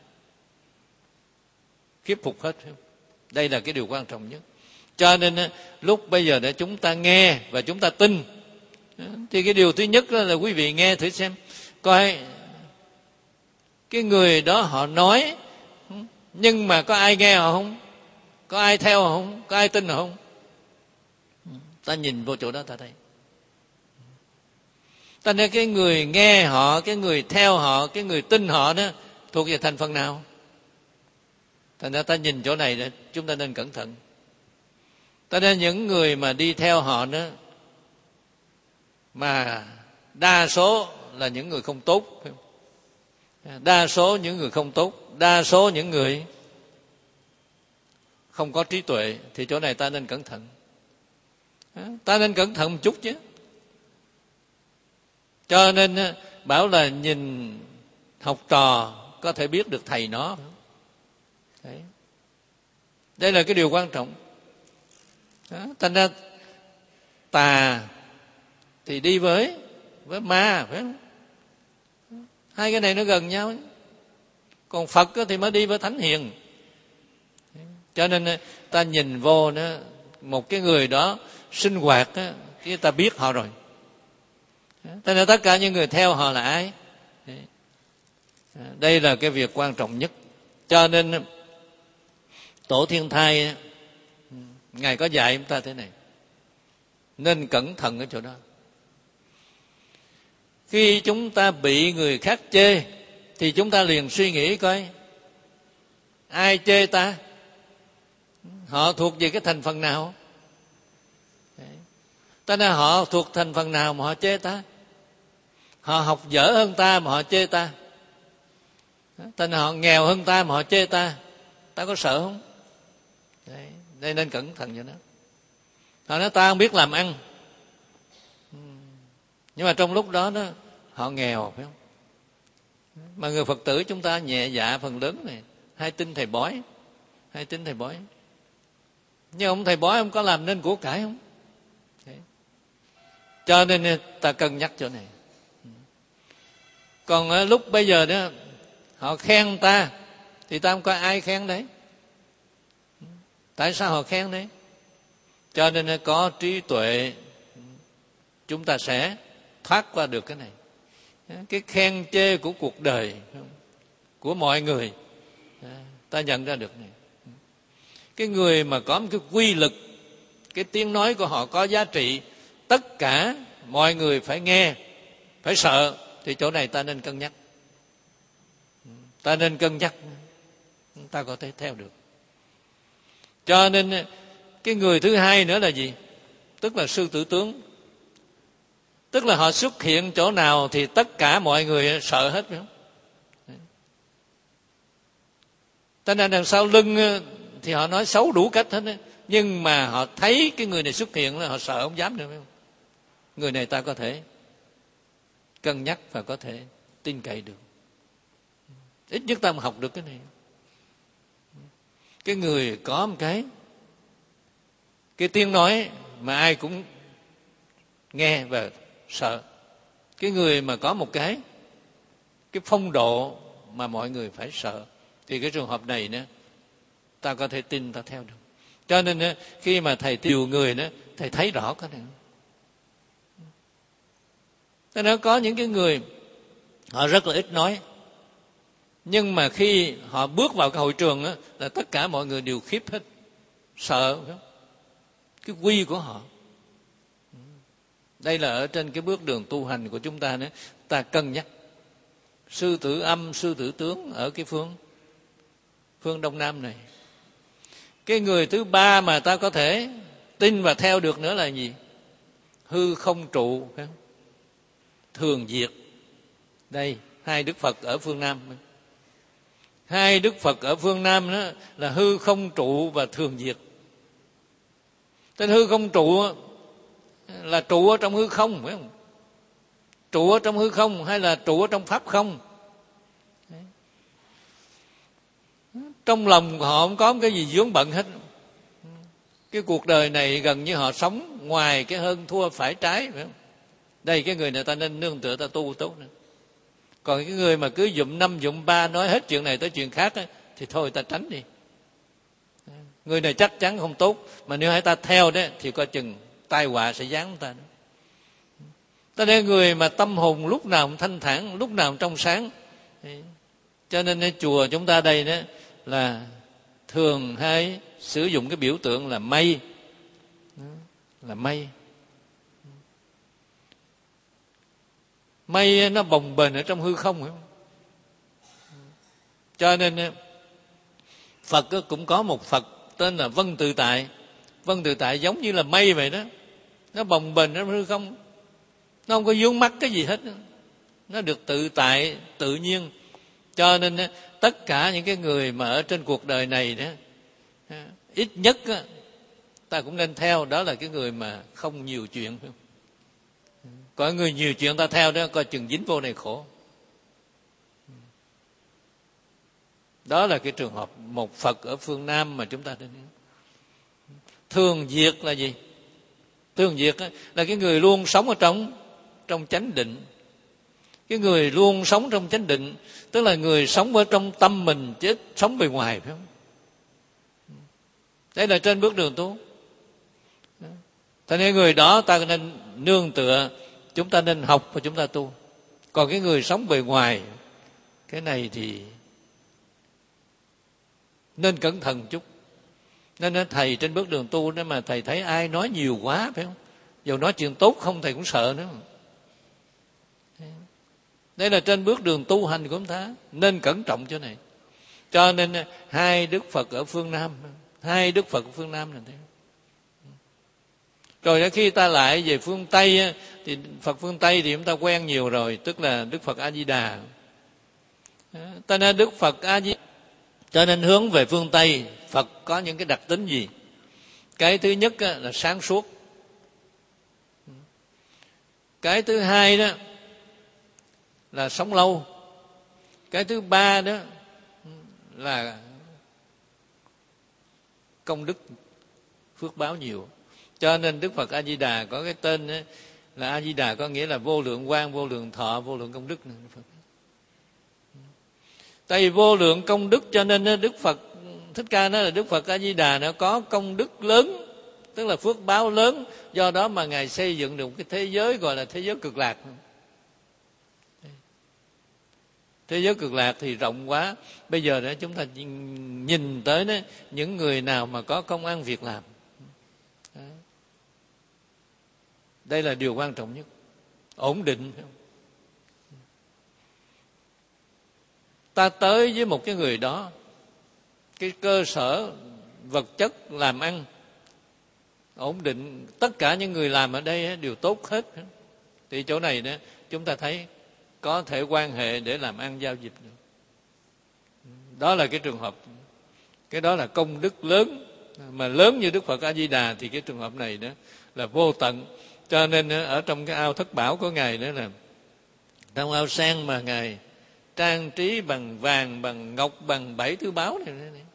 khiếp phục hết. Đây là cái điều quan trọng nhất. Cho nên lúc bây giờ để chúng ta nghe và chúng ta tin, thì cái điều thứ nhất là quý vị nghe thử xem, coi cái người đó họ nói, nhưng mà có ai nghe họ không? Có ai theo họ không? Có ai tin họ không? Ta nhìn vô chỗ đó ta thấy. Ta nên cái người nghe họ, cái người theo họ, cái người tin họ đó thuộc về thành phần nào? Thành ra ta nhìn chỗ này đó, chúng ta nên cẩn thận. Ta nên những người mà đi theo họ đó, mà đa số là những người không tốt, đa số những người không tốt, đa số những người không có trí tuệ, thì chỗ này ta nên cẩn thận. Ta nên cẩn thận một chút chứ. Cho nên bảo là nhìn học trò có thể biết được thầy nó. Đấy. Đây là cái điều quan trọng. Đó. Thành ra tà thì đi với với ma, phải không? Hai cái này nó gần nhau. Còn Phật thì mới đi với thánh hiền. Cho nên ta nhìn vô đó, một cái người đó sinh hoạt đó, cái ta biết họ rồi. Thế nên tất cả những người theo họ là ai? Đây là cái việc quan trọng nhất. Cho nên Tổ Thiên Thai Ngài có dạy chúng ta thế này, nên cẩn thận ở chỗ đó. Khi chúng ta bị người khác chê thì chúng ta liền suy nghĩ coi ai chê ta, họ thuộc về cái thành phần nào. Ta nên họ thuộc thành phần nào mà họ chê ta? Họ học dở hơn ta mà họ chê ta? Ta nên họ nghèo hơn ta mà họ chê ta? Ta có sợ không? Đấy, đây nên cẩn thận cho nó. Họ nói ta không biết làm ăn, nhưng mà trong lúc đó đó họ nghèo, phải không? Mà người Phật tử chúng ta nhẹ dạ phần lớn này, hay tin thầy bói, hay tin thầy bói. Nhưng ông thầy bói ông có làm nên của cải không? Đấy. Cho nên ta cân nhắc chỗ này. Còn lúc bây giờ đó họ khen ta thì ta không có ai khen đấy. Tại sao họ khen đấy? Cho nên có trí tuệ chúng ta sẽ thoát qua được cái này. Cái khen chê của cuộc đời, của mọi người, ta nhận ra được này. Cái người mà có một cái quy lực, cái tiếng nói của họ có giá trị, tất cả mọi người phải nghe, phải sợ, thì chỗ này ta nên cân nhắc. Ta nên cân nhắc, ta có thể theo được. Cho nên cái người thứ hai nữa là gì? Tức là Sư Tử Tướng. Tức là họ xuất hiện chỗ nào thì tất cả mọi người sợ hết, phải không? Cho nên đằng sau lưng thì họ nói xấu đủ cách hết, nhưng mà họ thấy cái người này xuất hiện là họ sợ, không dám nữa, phải không? Người này ta có thể cân nhắc và có thể tin cậy được. Ít nhất ta mà học được cái này. Cái người có một cái cái tiếng nói mà ai cũng nghe và sợ. Cái người mà có một cái cái phong độ mà mọi người phải sợ, thì cái trường hợp này nữa ta có thể tin, ta theo được. Cho nên khi mà thầy tiêu người nữa, thầy thấy rõ cái này. Cho nên có những cái người họ rất là ít nói, nhưng mà khi họ bước vào cái hội trường đó, là tất cả mọi người đều khiếp hết, sợ cái quy của họ. Đây là ở trên cái bước đường tu hành của chúng ta nữa, ta cân nhắc sư tử âm, sư tử tướng ở cái phương phương Đông Nam này. Cái người thứ ba mà ta có thể tin và theo được nữa là gì? Hư không trụ, phải không? Thường diệt. Đây, hai Đức Phật ở phương Nam. Hai Đức Phật ở phương Nam đó là hư không trụ và thường diệt. Tên hư không trụ là trụ ở trong hư không, phải không? Trụ ở trong hư không hay là trụ ở trong pháp không? Trong lòng họ không có cái gì vướng bận hết. Cái cuộc đời này gần như họ sống ngoài cái hơn thua phải trái, phải không? Đây, cái người này ta nên nương tựa, ta tu tốt nữa. Còn cái người mà cứ dụm năm dụm ba nói hết chuyện này tới chuyện khác ấy, thì thôi ta tránh đi. Người này chắc chắn không tốt, mà nếu hãy ta theo đấy thì coi chừng tai họa sẽ giáng ta. Ta nên người mà tâm hồn lúc nào cũng thanh thản, lúc nào cũng trong sáng. Cho nên ở chùa chúng ta đây đó là thường hay sử dụng cái biểu tượng là mây, là mây. Mây nó bồng bềnh ở trong hư không, phải không? Cho nên Phật cũng có một Phật tên là Vân Tự Tại. Vân Tự Tại giống như là mây vậy đó, nó bồng bềnh trong hư không, nó không có vướng mắc cái gì hết, nó được tự tại, tự nhiên. Cho nên tất cả những cái người mà ở trên cuộc đời này đó, ít nhất ta cũng nên theo, đó là cái người mà không nhiều chuyện, phải không? Có người nhiều chuyện ta theo đó, coi chừng dính vô này khổ. Đó là cái trường hợp một Phật ở phương Nam mà chúng ta nên. Thường diệt là gì? Thường diệt là cái người luôn sống ở trong trong chánh định. Cái người luôn sống trong chánh định, tức là người sống ở trong tâm mình chứ sống bề ngoài, phải không? Đây là trên bước đường tu. Thế nên người đó ta nên nương tựa, chúng ta nên học và chúng ta tu. Còn cái người sống bề ngoài, cái này thì nên cẩn thận chút. Nên thầy trên bước đường tu đó mà thầy thấy ai nói nhiều quá, phải không? Dù nói chuyện tốt không thầy cũng sợ nữa. Đây là trên bước đường tu hành của chúng ta, nên cẩn trọng chỗ này. Cho nên hai Đức Phật ở phương Nam, hai Đức Phật ở phương Nam là thế. Rồi khi ta lại về phương Tây thì Phật phương Tây thì chúng ta quen nhiều rồi, tức là Đức Phật A Di Đà. Ta nên Đức Phật A Di, cho nên hướng về phương Tây, Phật có những cái đặc tính gì? Cái thứ nhất là sáng suốt. Cái thứ hai đó là sống lâu. Cái thứ ba đó là công đức phước báo nhiều. Cho nên Đức Phật A Di Đà có cái tên là A Di Đà, có nghĩa là vô lượng quang, vô lượng thọ, vô lượng công đức. Tại vì vô lượng công đức cho nên Đức Phật Thích Ca nói là Đức Phật A Di Đà nó có công đức lớn, tức là phước báo lớn, do đó mà Ngài xây dựng được một cái thế giới gọi là thế giới cực lạc. Thế giới cực lạc thì rộng quá. Bây giờ đó chúng ta nhìn tới đó, những người nào mà có công ăn việc làm, đây là điều quan trọng nhất. Ổn định. Ta tới với một cái người đó, cái cơ sở vật chất làm ăn ổn định, tất cả những người làm ở đây đều tốt hết. Thì chỗ này đó chúng ta thấy có thể quan hệ để làm ăn giao dịch được. Đó là cái trường hợp, cái đó là công đức lớn, mà lớn như Đức Phật A Di Đà thì cái trường hợp này đó là vô tận. Cho nên ở trong cái ao thất bảo của Ngài đó là trong ao sen mà Ngài trang trí bằng vàng, bằng ngọc, bằng bảy thứ báu này, này, này.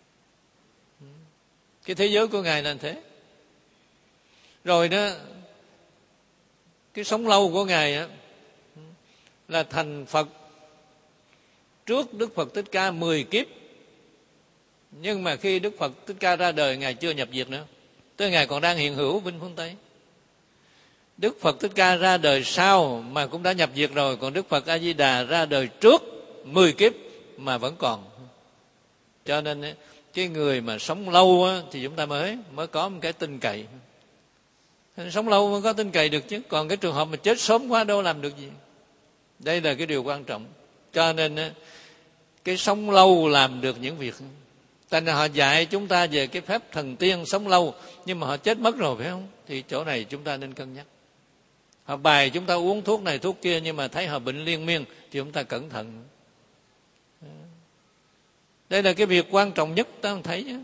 Cái thế giới của Ngài là thế. Rồi đó, cái sống lâu của Ngài á, là thành Phật trước Đức Phật Thích Ca mười kiếp. Nhưng mà khi Đức Phật Thích Ca ra đời, Ngài chưa nhập diệt nữa, tới Ngài còn đang hiện hữu bên phương Tây. Đức Phật Thích Ca ra đời sau mà cũng đã nhập diệt rồi, còn Đức Phật A Di Đà ra đời trước mười kiếp mà vẫn còn. Cho nên cái người mà sống lâu á, thì chúng ta mới mới có một cái tin cậy. Sống lâu mới có tin cậy được chứ, còn cái trường hợp mà chết sớm quá đâu làm được gì. Đây là cái điều quan trọng. Cho nên cái sống lâu làm được những việc. Tại nên họ dạy chúng ta về cái phép thần tiên sống lâu, nhưng mà họ chết mất rồi phải không? Thì chỗ này chúng ta nên cân nhắc. Họ bài chúng ta uống thuốc này thuốc kia, nhưng mà thấy họ bệnh liên miên thì chúng ta cẩn thận. Đây là cái việc quan trọng nhất ta thấy chứ.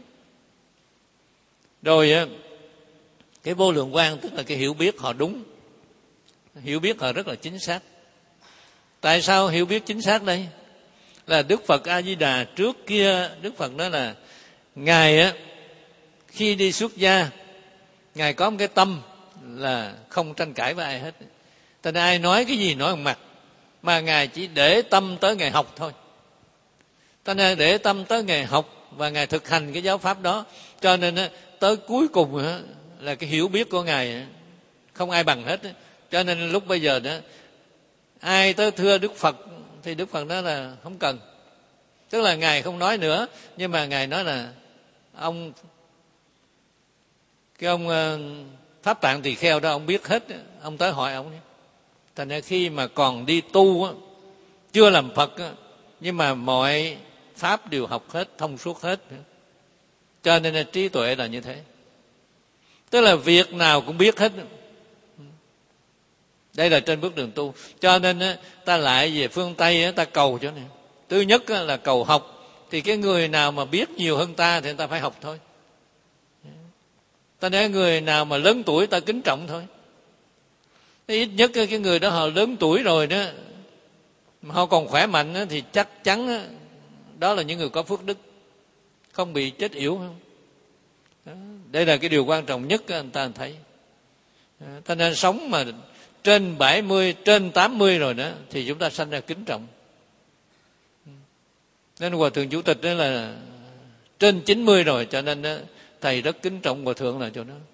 Rồi cái vô lượng quang tức là cái hiểu biết họ đúng, hiểu biết họ rất là chính xác. Tại sao hiểu biết chính xác đây? Là Đức Phật A Di Đà trước kia, Đức Phật nói là Ngài á, khi đi xuất gia, Ngài có một cái tâm là không tranh cãi với ai hết. Tại ai nói cái gì nói một mặt, mà Ngài chỉ để tâm tới Ngài học thôi. Tại nên để tâm tới Ngài học và Ngài thực hành cái giáo pháp đó. Cho nên tới cuối cùng là cái hiểu biết của Ngài không ai bằng hết. Cho nên lúc bây giờ đó, ai tới thưa Đức Phật thì Đức Phật nói là không cần. Tức là Ngài không nói nữa, nhưng mà Ngài nói là ông cái ông Pháp Tạng Tỳ Kheo đó, ông biết hết, ông tới hỏi ông. Thành ra khi mà còn đi tu á, chưa làm Phật á, nhưng mà mọi pháp đều học hết, thông suốt hết. Cho nên là trí tuệ là như thế. Tức là việc nào cũng biết hết. Đây là trên bước đường tu. Cho nên ta lại về phương Tây ta cầu cho này. Thứ nhất là cầu học. Thì cái người nào mà biết nhiều hơn ta thì ta phải học thôi. Ta nói người nào mà lớn tuổi ta kính trọng thôi. Ít nhất cái người đó họ lớn tuổi rồi đó, mà họ còn khỏe mạnh đó, thì chắc chắn đó là những người có phước đức, không bị chết yểu. Đó. Đây là cái điều quan trọng nhất anh ta thấy. Ta nên sống mà trên bảy mươi, trên tám mươi rồi đó thì chúng ta sanh ra kính trọng. Nên Hòa Thượng Chủ tịch đó là trên chín mươi rồi, cho nên đó, thầy rất kính trọng Hòa Thượng là chỗ đó.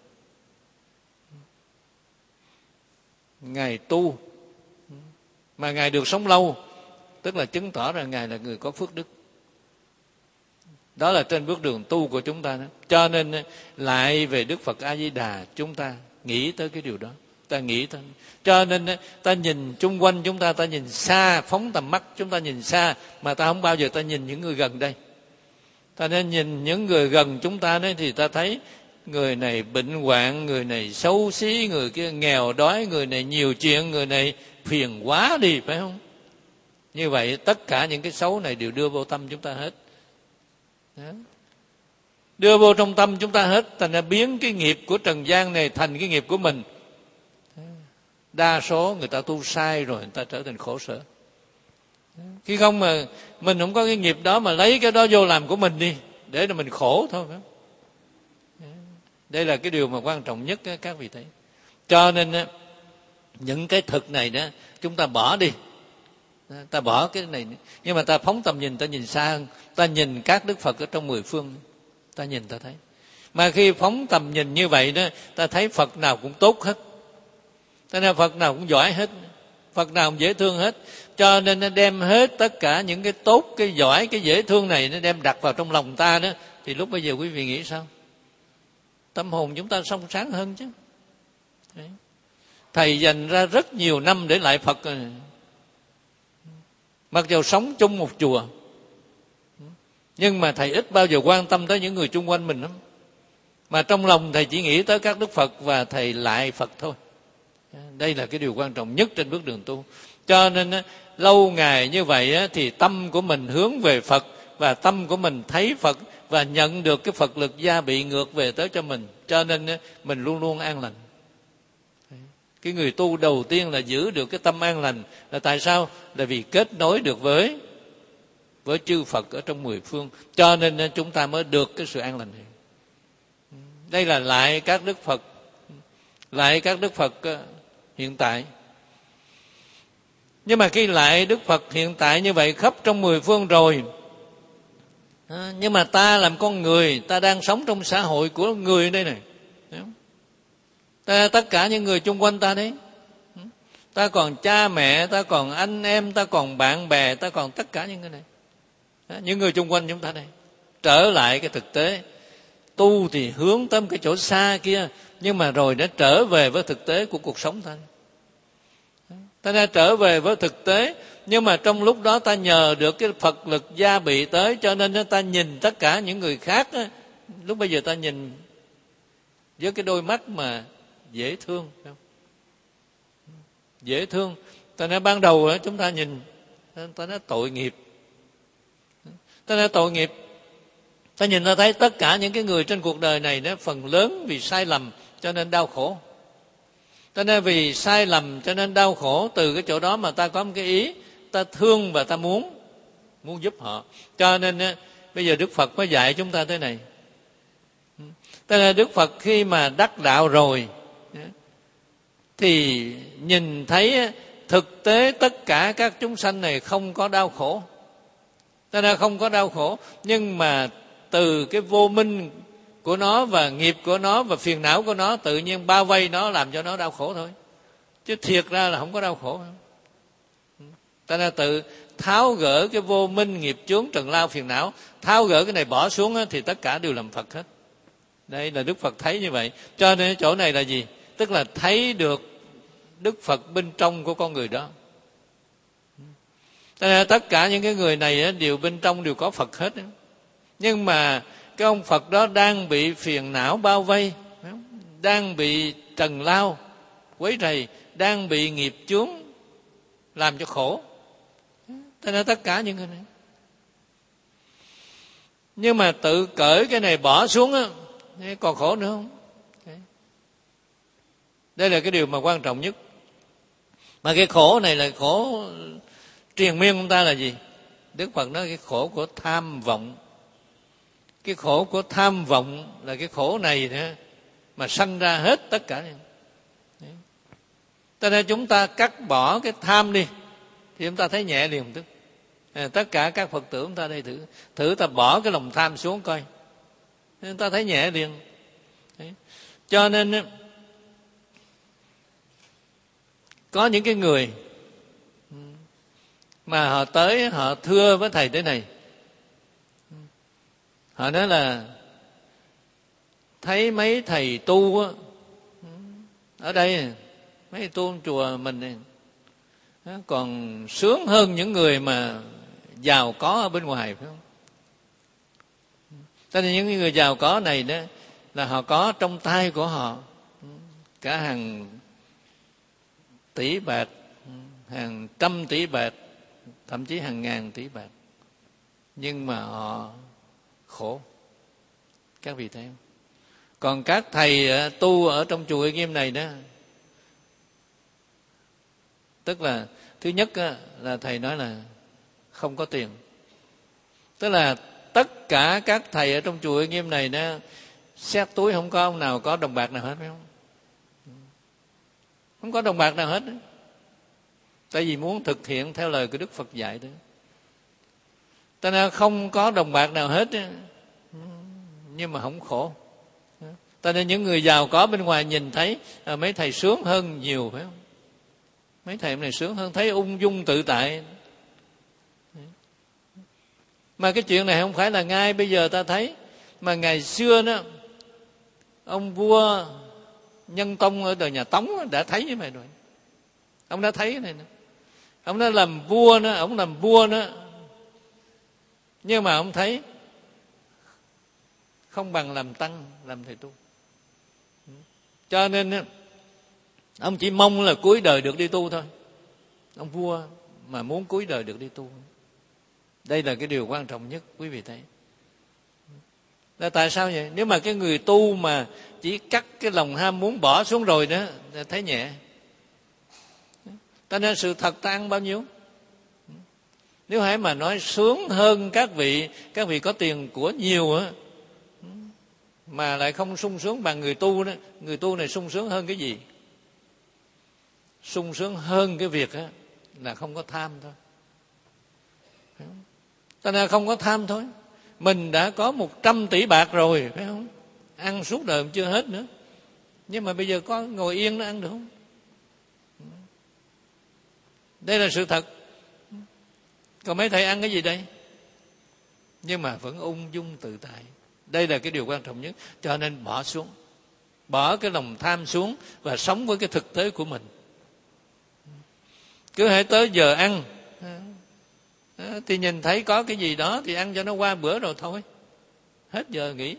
Ngài tu mà Ngài được sống lâu, tức là chứng tỏ rằng Ngài là người có phước đức. Đó là trên bước đường tu của chúng ta đó. Cho nên lại về Đức Phật A Di Đà, chúng ta nghĩ tới cái điều đó, ta nghĩ tới. Cho nên ta nhìn chung quanh chúng ta, ta nhìn xa, phóng tầm mắt chúng ta nhìn xa, mà ta không bao giờ ta nhìn những người gần đây. Ta nên nhìn những người gần chúng ta đấy, thì ta thấy người này bệnh hoạn, người này xấu xí, người kia nghèo đói, người này nhiều chuyện, người này phiền quá đi, phải không? Như vậy tất cả những cái xấu này đều đưa vô tâm chúng ta hết. Đó. Đưa vô trong tâm chúng ta hết, thành ra biến cái nghiệp của trần gian này thành cái nghiệp của mình. Đa số người ta tu sai rồi, người ta trở thành khổ sở. Khi không mà mình không có cái nghiệp đó, mà lấy cái đó vô làm của mình đi, để là mình khổ thôi. Phải không? Đây là cái điều mà quan trọng nhất các vị thấy. Cho nên những cái thực này đó chúng ta bỏ đi, ta bỏ cái này, nhưng mà ta phóng tầm nhìn, ta nhìn xa hơn, ta nhìn các Đức Phật ở trong mười phương, ta nhìn ta thấy. Mà khi phóng tầm nhìn như vậy đó, ta thấy Phật nào cũng tốt hết, ta nói Phật nào cũng giỏi hết, Phật nào cũng dễ thương hết. Cho nên nó đem hết tất cả những cái tốt, cái giỏi, cái dễ thương này, nó đem đặt vào trong lòng ta đó, thì lúc bây giờ quý vị nghĩ sao? Tâm hồn chúng ta trong sáng hơn chứ. Đấy. Thầy dành ra rất nhiều năm để lại Phật rồi. Mặc dù sống chung một chùa, nhưng mà thầy ít bao giờ quan tâm tới những người chung quanh mình lắm. Mà trong lòng thầy chỉ nghĩ tới các Đức Phật và thầy lại Phật thôi. Đây là cái điều quan trọng nhất trên bước đường tu. Cho nên lâu ngày như vậy thì tâm của mình hướng về Phật, và tâm của mình thấy Phật và nhận được cái Phật lực gia bị ngược về tới cho mình. Cho nên mình luôn luôn an lành. Cái người tu đầu tiên là giữ được cái tâm an lành. Là tại sao? Là vì kết nối được với với chư Phật ở trong mười phương. Cho nên chúng ta mới được cái sự an lành này. Đây là lại các Đức Phật, lại các Đức Phật hiện tại. Nhưng mà khi lại Đức Phật hiện tại như vậy khắp trong mười phương rồi, à, nhưng mà ta làm con người, ta đang sống trong xã hội của người đây này. Ta, tất cả những người chung quanh ta đấy. Ta còn cha mẹ, ta còn anh em, ta còn bạn bè, ta còn tất cả những cái này. Đó, những người chung quanh chúng ta đây. Trở lại cái thực tế. Tu thì hướng tới cái chỗ xa kia, nhưng mà rồi nó trở về với thực tế của cuộc sống ta. Ta đã trở về với thực tế, nhưng mà trong lúc đó ta nhờ được cái Phật lực gia bị tới, cho nên ta nhìn tất cả những người khác. Lúc bây giờ ta nhìn với cái đôi mắt mà dễ thương, dễ thương. Ta nói ban đầu chúng ta nhìn, ta nói tội nghiệp, ta nói tội nghiệp. Ta nhìn ta thấy tất cả những cái người trên cuộc đời này nó phần lớn vì sai lầm cho nên đau khổ. Ta nói vì sai lầm cho nên đau khổ, từ cái chỗ đó mà ta có một cái ý, ta thương và ta muốn muốn giúp họ. Cho nên bây giờ Đức Phật mới dạy chúng ta thế này. Ta nói Đức Phật khi mà đắc đạo rồi thì nhìn thấy thực tế tất cả các chúng sanh này không có đau khổ. Ta nói không có đau khổ, nhưng mà từ cái vô minh của nó và nghiệp của nó và phiền não của nó tự nhiên bao vây nó, làm cho nó đau khổ thôi. Chứ thiệt ra là không có đau khổ. Ta nói tự tháo gỡ cái vô minh, nghiệp chướng, trần lao, phiền não, tháo gỡ cái này bỏ xuống thì tất cả đều làm Phật hết. Đây là Đức Phật thấy như vậy. Cho nên chỗ này là gì? Tức là thấy được Đức Phật bên trong của con người đó. Tất cả những cái người này đều bên trong đều có Phật hết. Nhưng mà cái ông Phật đó đang bị phiền não bao vây, đang bị trần lao quấy rầy, đang bị nghiệp chướng làm cho khổ. Thế nên tất cả những cái này. Nhưng mà tự cởi cái này bỏ xuống á, còn khổ nữa không? Đây là cái điều mà quan trọng nhất. Mà cái khổ này là khổ triền miên của ta là gì? Đức Phật nói cái khổ của tham vọng. Cái khổ của tham vọng là cái khổ này nữa, mà sanh ra hết tất cả. Cho nên chúng ta cắt bỏ cái tham đi thì chúng ta thấy nhẹ liền tức. À, tất cả các Phật tử chúng ta đây thử thử ta bỏ cái lòng tham xuống coi, chúng ta thấy nhẹ liền. Đấy. Cho nên có những cái người mà họ tới họ thưa với thầy thế này, họ nói là thấy mấy thầy tu á, ở đây mấy thầy tu chùa mình này, còn sướng hơn những người mà giàu có ở bên ngoài, phải không? Cho nên những người giàu có này đó là họ có trong tay của họ cả hàng tỷ bạc, hàng trăm tỷ bạc, thậm chí hàng ngàn tỷ bạc, nhưng mà họ khổ. Các vị thấy không? Còn các thầy tu ở trong chùa Uy Nghiêm này đó, tức là thứ nhất là thầy nói là không có tiền. Tức là tất cả các thầy ở trong chùa Uy Nghiêm này đó, xét túi không có ông nào có đồng bạc nào hết, phải không? Không có đồng bạc nào hết. Tại vì muốn thực hiện theo lời của Đức Phật dạy đó. Cho nên không có đồng bạc nào hết, nhưng mà không khổ. Cho nên những người giàu có bên ngoài nhìn thấy à, mấy thầy sướng hơn nhiều, phải không? Mấy thầy này sướng hơn, thấy ung dung tự tại. Mà cái chuyện này không phải là ngay bây giờ ta thấy, mà ngày xưa đó, ông vua Nhân Tông ở đời nhà Tống đã thấy như vậy rồi. Ông đã thấy cái này nữa. Ông đã làm vua nữa, ông làm vua nữa, nhưng mà ông thấy không bằng làm tăng, làm thầy tu. Cho nên Ông chỉ mong là cuối đời được đi tu thôi. Ông vua mà muốn cuối đời được đi tu. Đây là cái điều quan trọng nhất, quý vị thấy. Là tại sao vậy? Nếu mà cái người tu mà chỉ cắt cái lòng ham muốn bỏ xuống rồi đó, thấy nhẹ. Cho nên sự thật ta ăn bao nhiêu? Nếu hãy mà nói sướng hơn các vị, các vị có tiền của nhiều á, mà lại không sung sướng bằng người tu đó, người tu này sung sướng hơn cái gì? Sung sướng hơn cái việc á là không có tham thôi. Cho nên không có tham thôi. Mình đã có một trăm tỷ bạc rồi, phải không? Ăn suốt đời chưa hết nữa. Nhưng mà bây giờ có ngồi yên nó ăn được không? Đây là sự thật. Còn mấy thầy ăn cái gì đây? Nhưng mà vẫn ung dung tự tại. Đây là cái điều quan trọng nhất. Cho nên bỏ xuống. Bỏ cái lòng tham xuống và sống với cái thực tế của mình. Cứ hãy tới giờ ăn thì nhìn thấy có cái gì đó thì ăn cho nó qua bữa rồi thôi. Hết giờ nghỉ.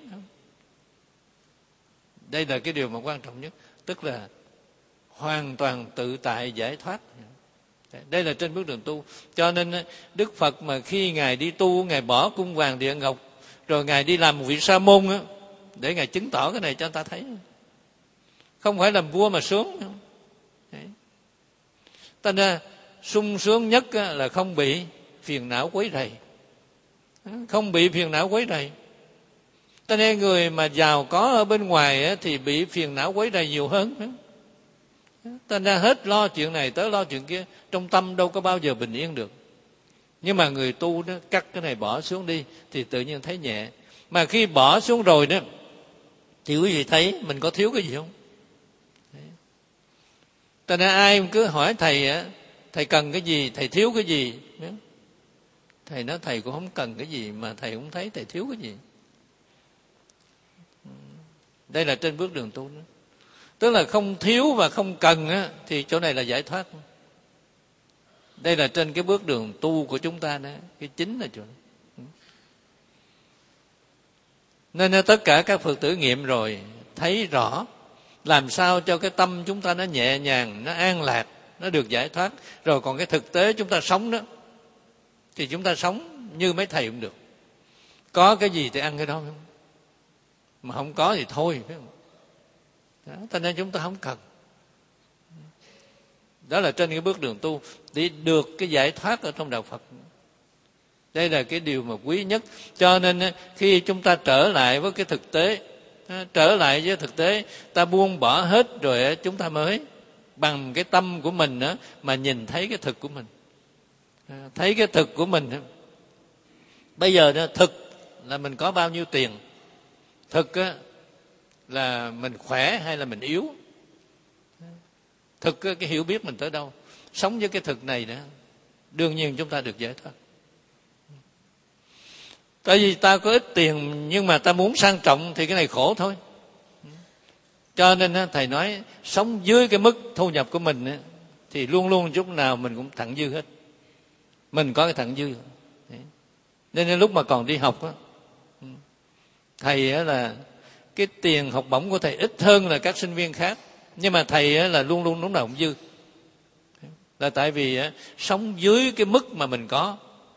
Đây là cái điều mà quan trọng nhất. Tức là hoàn toàn tự tại giải thoát. Đây là trên bước đường tu. Cho nên Đức Phật mà khi Ngài đi tu, Ngài bỏ cung vàng địa ngọc, rồi Ngài đi làm một vị sa môn á, để Ngài chứng tỏ cái này cho người ta thấy. Không phải làm vua mà sướng. Cho nên sung sướng nhất là không bị phiền não quấy rầy. Không bị phiền não quấy rầy. Cho nên người mà giàu có ở bên ngoài thì bị phiền não quấy rầy nhiều hơn. Cho nên hết lo chuyện này tới lo chuyện kia, trong tâm đâu có bao giờ bình yên được. Nhưng mà người tu đó cắt cái này bỏ xuống đi thì tự nhiên thấy nhẹ. Mà khi bỏ xuống rồi đó thì quý vị thấy mình có thiếu cái gì không? Cho nên ai cứ hỏi thầy á, thầy cần cái gì, thầy thiếu cái gì? Thầy nói thầy cũng không cần cái gì mà thầy cũng thấy thầy thiếu cái gì. Đây là trên bước đường tu đó. Tức là không thiếu và không cần á, thì chỗ này là giải thoát. Đây là trên cái bước đường tu của chúng ta đó. Cái chính là chỗ đó. Nên tất cả các Phật tử nghiệm rồi thấy rõ làm sao cho cái tâm chúng ta nó nhẹ nhàng, nó an lạc, nó được giải thoát. Rồi còn cái thực tế chúng ta sống đó thì chúng ta sống như mấy thầy cũng được. Có cái gì thì ăn cái đó, mà không có thì thôi, phải không? Đó, cho nên chúng ta không cần. Đó là trên cái bước đường tu để được cái giải thoát ở trong đạo Phật. Đây là cái điều mà quý nhất. Cho nên khi chúng ta trở lại với cái thực tế, trở lại với thực tế, ta buông bỏ hết rồi chúng ta mới bằng cái tâm của mình đó, mà nhìn thấy cái thực của mình. Thấy cái thực của mình. Bây giờ đó, thực là mình có bao nhiêu tiền, thực á, là mình khỏe hay là mình yếu. Thực cái hiểu biết mình tới đâu. Sống với cái thực này đó, đương nhiên chúng ta được giải thoát. Tại vì ta có ít tiền nhưng mà ta muốn sang trọng thì cái này khổ thôi. Cho nên thầy nói sống dưới cái mức thu nhập của mình thì luôn luôn chút nào mình cũng thặng dư hết. Mình có cái thặng dư. Nên lúc mà còn đi học đó, thầy là cái tiền học bổng của thầy ít hơn là các sinh viên khác. Nhưng mà thầy là luôn luôn lúc nào cũng dư. Là tại vì sống dưới cái mức mà mình có.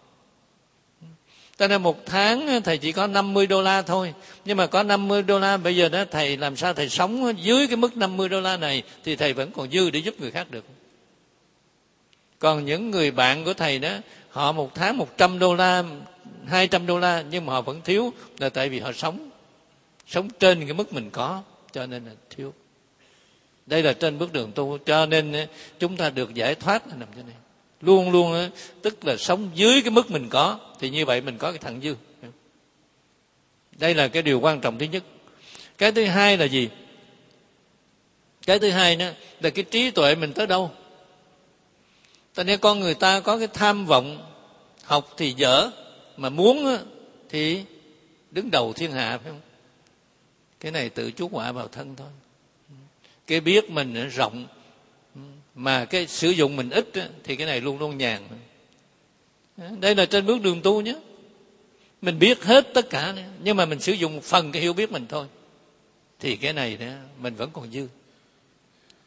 Cho nên một tháng thầy chỉ có năm mươi đô la thôi. Nhưng mà có năm mươi đô la, bây giờ đó thầy làm sao thầy sống dưới cái mức năm mươi đô la này thì thầy vẫn còn dư để giúp người khác được. Còn những người bạn của thầy đó, họ một tháng một trăm đô la, hai trăm đô la, nhưng mà họ vẫn thiếu, là tại vì họ sống sống trên cái mức mình có, cho nên là thiếu. Đây là trên bước đường tu. Cho nên chúng ta được giải thoát là nằm trên này. Luôn luôn tức là sống dưới cái mức mình có, thì như vậy mình có cái thặng dư. Đây là cái điều quan trọng thứ nhất. Cái thứ hai là gì? Cái thứ hai đó là cái trí tuệ mình tới đâu. Cho nên con người ta có cái tham vọng học thì dở, mà muốn thì đứng đầu thiên hạ, phải không? Cái này tự chuốc họa vào thân thôi. Cái biết mình rộng mà cái sử dụng mình ít thì cái này luôn luôn nhàn. Đây là trên bước đường tu nhé. Mình biết hết tất cả nhưng mà mình sử dụng một phần cái hiểu biết mình thôi, thì cái này đó mình vẫn còn dư.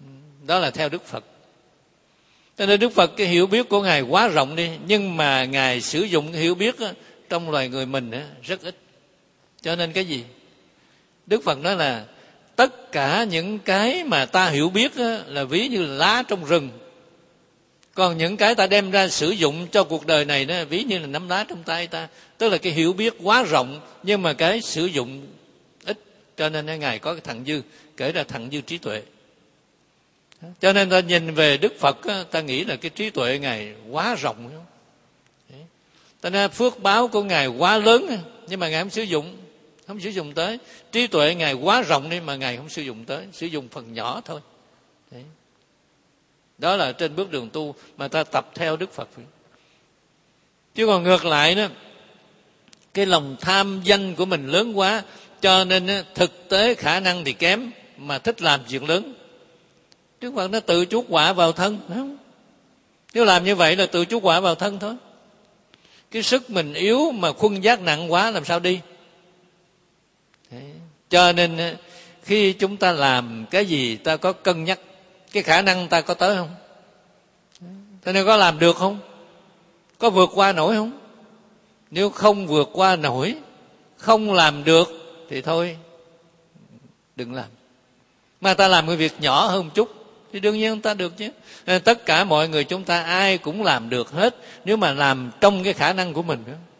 Đó là theo Đức Phật. Cho nên Đức Phật cái hiểu biết của Ngài quá rộng đi, nhưng mà Ngài sử dụng cái hiểu biết á, trong loài người mình á, rất ít. Cho nên cái gì? Đức Phật nói là tất cả những cái mà ta hiểu biết á, là ví như là lá trong rừng. Còn những cái ta đem ra sử dụng cho cuộc đời này đó, ví như là nắm lá trong tay ta. Tức là cái hiểu biết quá rộng, nhưng mà cái sử dụng ít. Cho nên Ngài có cái thặng dư, kể ra thặng dư trí tuệ. Cho nên ta nhìn về Đức Phật á, ta nghĩ là cái trí tuệ Ngài quá rộng. Ta nói phước báo của Ngài quá lớn, nhưng mà Ngài không sử dụng. Không sử dụng tới. Trí tuệ Ngài quá rộng đi mà Ngài không sử dụng tới. Sử dụng phần nhỏ thôi. Đấy. Đó là trên bước đường tu mà ta tập theo Đức Phật. Chứ còn ngược lại đó, cái lòng tham danh của mình lớn quá, cho nên thực tế khả năng thì kém, mà thích làm việc lớn. Đức Phật nó tự chuốc quả vào thân, phải không? Nếu làm như vậy là tự chuốc quả vào thân thôi. Cái sức mình yếu mà khuân vác nặng quá làm sao đi. Đấy. Cho nên khi chúng ta làm cái gì ta có cân nhắc cái khả năng ta có tới không, ta nên có làm được không, có vượt qua nổi không. Nếu không vượt qua nổi, không làm được thì thôi đừng làm. Mà ta làm cái việc nhỏ hơn một chút thì đương nhiên ta được chứ. Tất cả mọi người chúng ta ai cũng làm được hết, nếu mà làm trong cái khả năng của mình.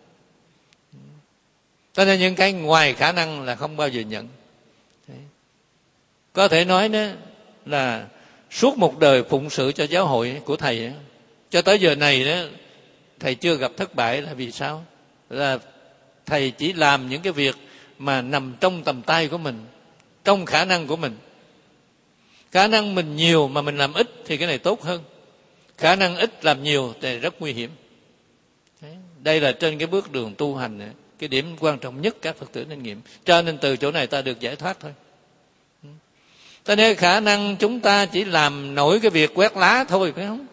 Cho nên những cái ngoài khả năng là không bao giờ nhận. Có thể nói đó là suốt một đời phụng sự cho giáo hội của thầy, cho tới giờ này đó, thầy chưa gặp thất bại. Là vì sao? Là thầy chỉ làm những cái việc mà nằm trong tầm tay của mình, trong khả năng của mình. Khả năng mình nhiều mà mình làm ít thì cái này tốt hơn. Khả năng ít làm nhiều thì rất nguy hiểm. Đây là trên cái bước đường tu hành, cái điểm quan trọng nhất các Phật tử nên nghiệm. Cho nên từ chỗ này ta được giải thoát thôi. Cho nên khả năng chúng ta chỉ làm nổi cái việc quét lá thôi, phải không?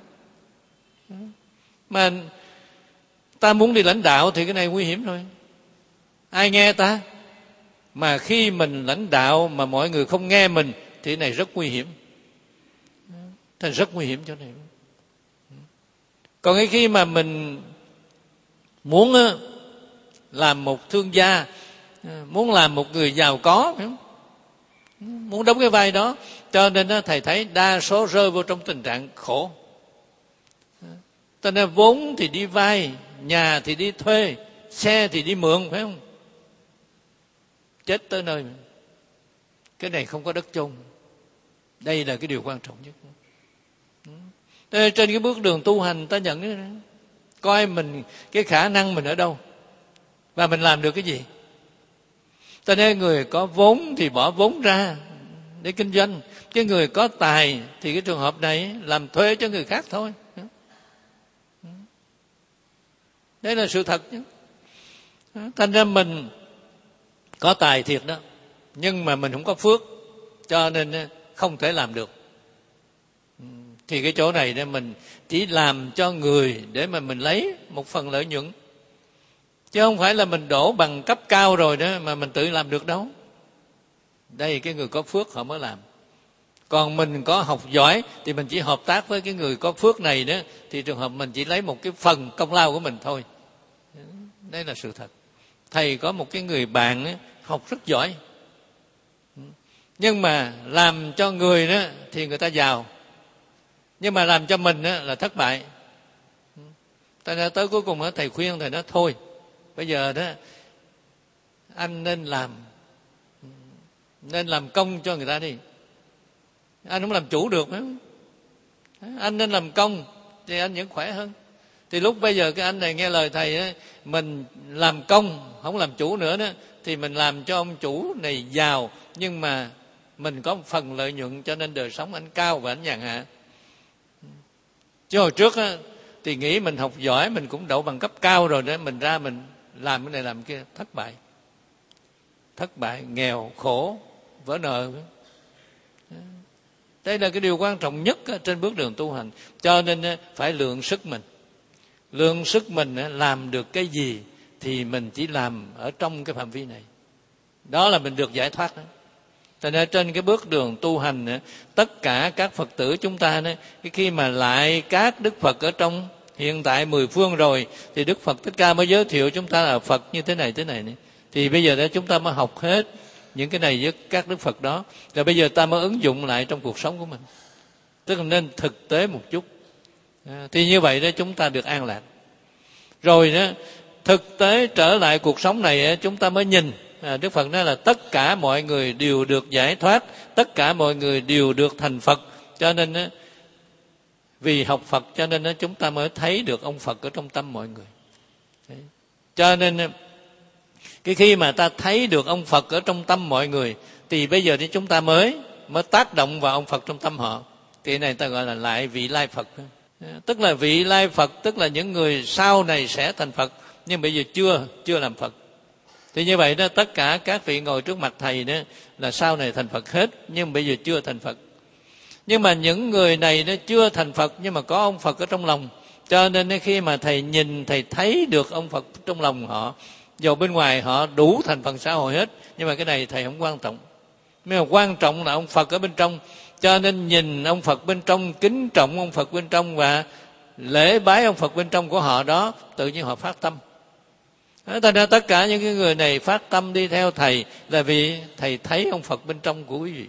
Mà ta muốn đi lãnh đạo thì cái này nguy hiểm rồi. Ai nghe ta? Mà khi mình lãnh đạo mà mọi người không nghe mình thì cái này rất nguy hiểm. Thành rất nguy hiểm chỗ này. Còn cái khi mà mình muốn làm một thương gia, muốn làm một người giàu có, phải không? Muốn đóng cái vai đó, cho nên thầy thấy đa số rơi vào trong tình trạng khổ. Cho nên vốn thì đi vay, nhà thì đi thuê, xe thì đi mượn, phải không? Chết tới nơi. Cái này không có đất chôn. Đây là cái điều quan trọng nhất. Trên cái bước đường tu hành ta nhận cái coi mình cái khả năng mình ở đâu và mình làm được cái gì. Cho nên người có vốn thì bỏ vốn ra để kinh doanh, cái người có tài thì cái trường hợp này làm thuê cho người khác thôi. Đây là sự thật. Thành ra mình có tài thiệt đó, nhưng mà mình không có phước, cho nên không thể làm được. Thì cái chỗ này nên mình chỉ làm cho người để mà mình lấy một phần lợi nhuận, chứ không phải là mình đổ bằng cấp cao rồi đó mà mình tự làm được đâu. Đây cái người có phước họ mới làm. Còn mình có học giỏi thì mình chỉ hợp tác với cái người có phước này đó, thì trường hợp mình chỉ lấy một cái phần công lao của mình thôi. Đây là sự thật. Thầy có một cái người bạn ấy, học rất giỏi, nhưng mà làm cho người đó thì người ta giàu, nhưng mà làm cho mình đó là thất bại. Tại ra tới cuối cùng đó, thầy khuyên thầy nói thôi, bây giờ đó anh nên làm nên làm công cho người ta đi. Anh không làm chủ được phải không? Anh nên làm công thì anh vẫn khỏe hơn. Thì lúc bây giờ cái anh này nghe lời thầy ấy, mình làm công không làm chủ nữa đó, thì mình làm cho ông chủ này giàu, nhưng mà mình có một phần lợi nhuận, cho nên đời sống anh cao và anh nhàn hạ. Chứ hồi trước á, thì nghĩ mình học giỏi, mình cũng đậu bằng cấp cao rồi đó, mình ra mình làm cái này làm cái kia, thất bại. Thất bại, nghèo, khổ, vỡ nợ. Đây là cái điều quan trọng nhất trên bước đường tu hành. Cho nên phải lượng sức mình. Lượng sức mình làm được cái gì thì mình chỉ làm ở trong cái phạm vi này. Đó là mình được giải thoát đó. Cho nên trên cái bước đường tu hành, tất cả các Phật tử chúng ta, khi mà lại các Đức Phật ở trong hiện tại mười phương rồi, thì Đức Phật Thích Ca mới giới thiệu chúng ta là Phật như thế này thế này. Thì bây giờ đó chúng ta mới học hết những cái này với các Đức Phật đó, rồi bây giờ ta mới ứng dụng lại trong cuộc sống của mình. Tức là nên thực tế một chút. Thì như vậy đó chúng ta được an lạc. Rồi đó, thực tế trở lại cuộc sống này chúng ta mới nhìn. À, Đức Phật nói là tất cả mọi người đều được giải thoát, tất cả mọi người đều được thành Phật. Cho nên vì học Phật cho nên chúng ta mới thấy được ông Phật ở trong tâm mọi người. Đấy. Cho nên cái khi mà ta thấy được ông Phật ở trong tâm mọi người, thì bây giờ thì chúng ta mới mới tác động vào ông Phật trong tâm họ. Thì này ta gọi là lại vị lai Phật. Tức là vị lai Phật, tức là những người sau này sẽ thành Phật, nhưng bây giờ chưa chưa làm Phật. Thì như vậy đó, tất cả các vị ngồi trước mặt thầy đó là sau này thành Phật hết, nhưng bây giờ chưa thành Phật. Nhưng mà những người này nó chưa thành Phật, nhưng mà có ông Phật ở trong lòng. Cho nên khi mà thầy nhìn, thầy thấy được ông Phật trong lòng họ, dù bên ngoài họ đủ thành phần xã hội hết, nhưng mà cái này thầy không quan trọng. Nhưng mà quan trọng là ông Phật ở bên trong. Cho nên nhìn ông Phật bên trong, kính trọng ông Phật bên trong và lễ bái ông Phật bên trong của họ đó, tự nhiên họ phát tâm. Thành ra tất cả những cái người này phát tâm đi theo thầy là vì thầy thấy ông Phật bên trong của quý vị.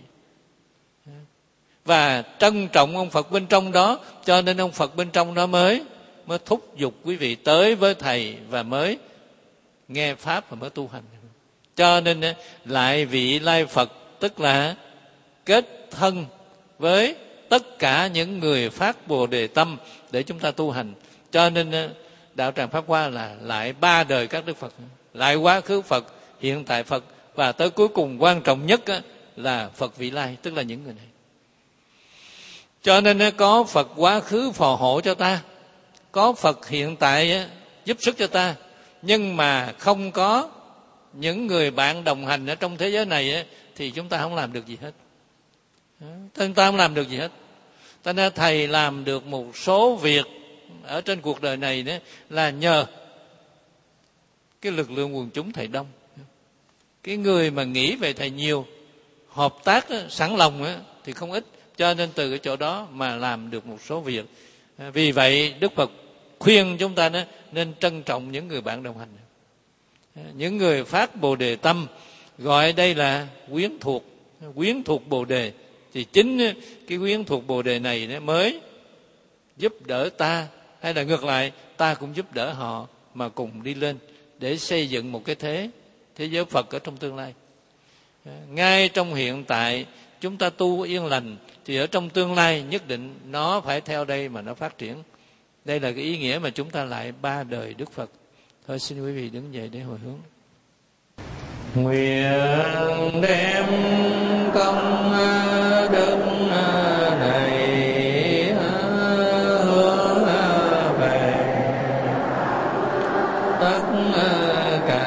Và trân trọng ông Phật bên trong đó, cho nên ông Phật bên trong đó mới mới thúc giục quý vị tới với thầy và mới nghe Pháp và mới tu hành. Cho nên lại vị lai Phật tức là kết thân với tất cả những người phát Bồ Đề tâm để chúng ta tu hành. Cho nên Đạo Tràng Pháp Hoa là lại ba đời các Đức Phật, lại quá khứ Phật, hiện tại Phật, và tới cuối cùng quan trọng nhất là Phật vị lai, tức là những người này. Cho nên có Phật quá khứ phò hộ cho ta, có Phật hiện tại giúp sức cho ta, nhưng mà không có những người bạn đồng hành ở trong thế giới này thì chúng ta không làm được gì hết. Chúng ta không làm được gì hết. Cho nên thầy làm được một số việc ở trên cuộc đời này đó là nhờ cái lực lượng quần chúng thầy đông. Cái người mà nghĩ về thầy nhiều, hợp tác đó, sẵn lòng đó, thì không ít. Cho nên từ cái chỗ đó mà làm được một số việc. Vì vậy Đức Phật khuyên chúng ta đó, nên trân trọng những người bạn đồng hành, những người phát Bồ Đề tâm, gọi đây là quyến thuộc, quyến thuộc Bồ Đề. Thì chính cái quyến thuộc Bồ Đề này đó mới giúp đỡ ta, hay là ngược lại ta cũng giúp đỡ họ mà cùng đi lên để xây dựng một cái thế thế giới Phật ở trong tương lai. Ngay trong hiện tại chúng ta tu yên lành, thì ở trong tương lai nhất định nó phải theo đây mà nó phát triển. Đây là cái ý nghĩa mà chúng ta lại ba đời Đức Phật. Thôi xin quý vị đứng dậy để hồi hướng. Nguyện đem công đức này hướng về tất cả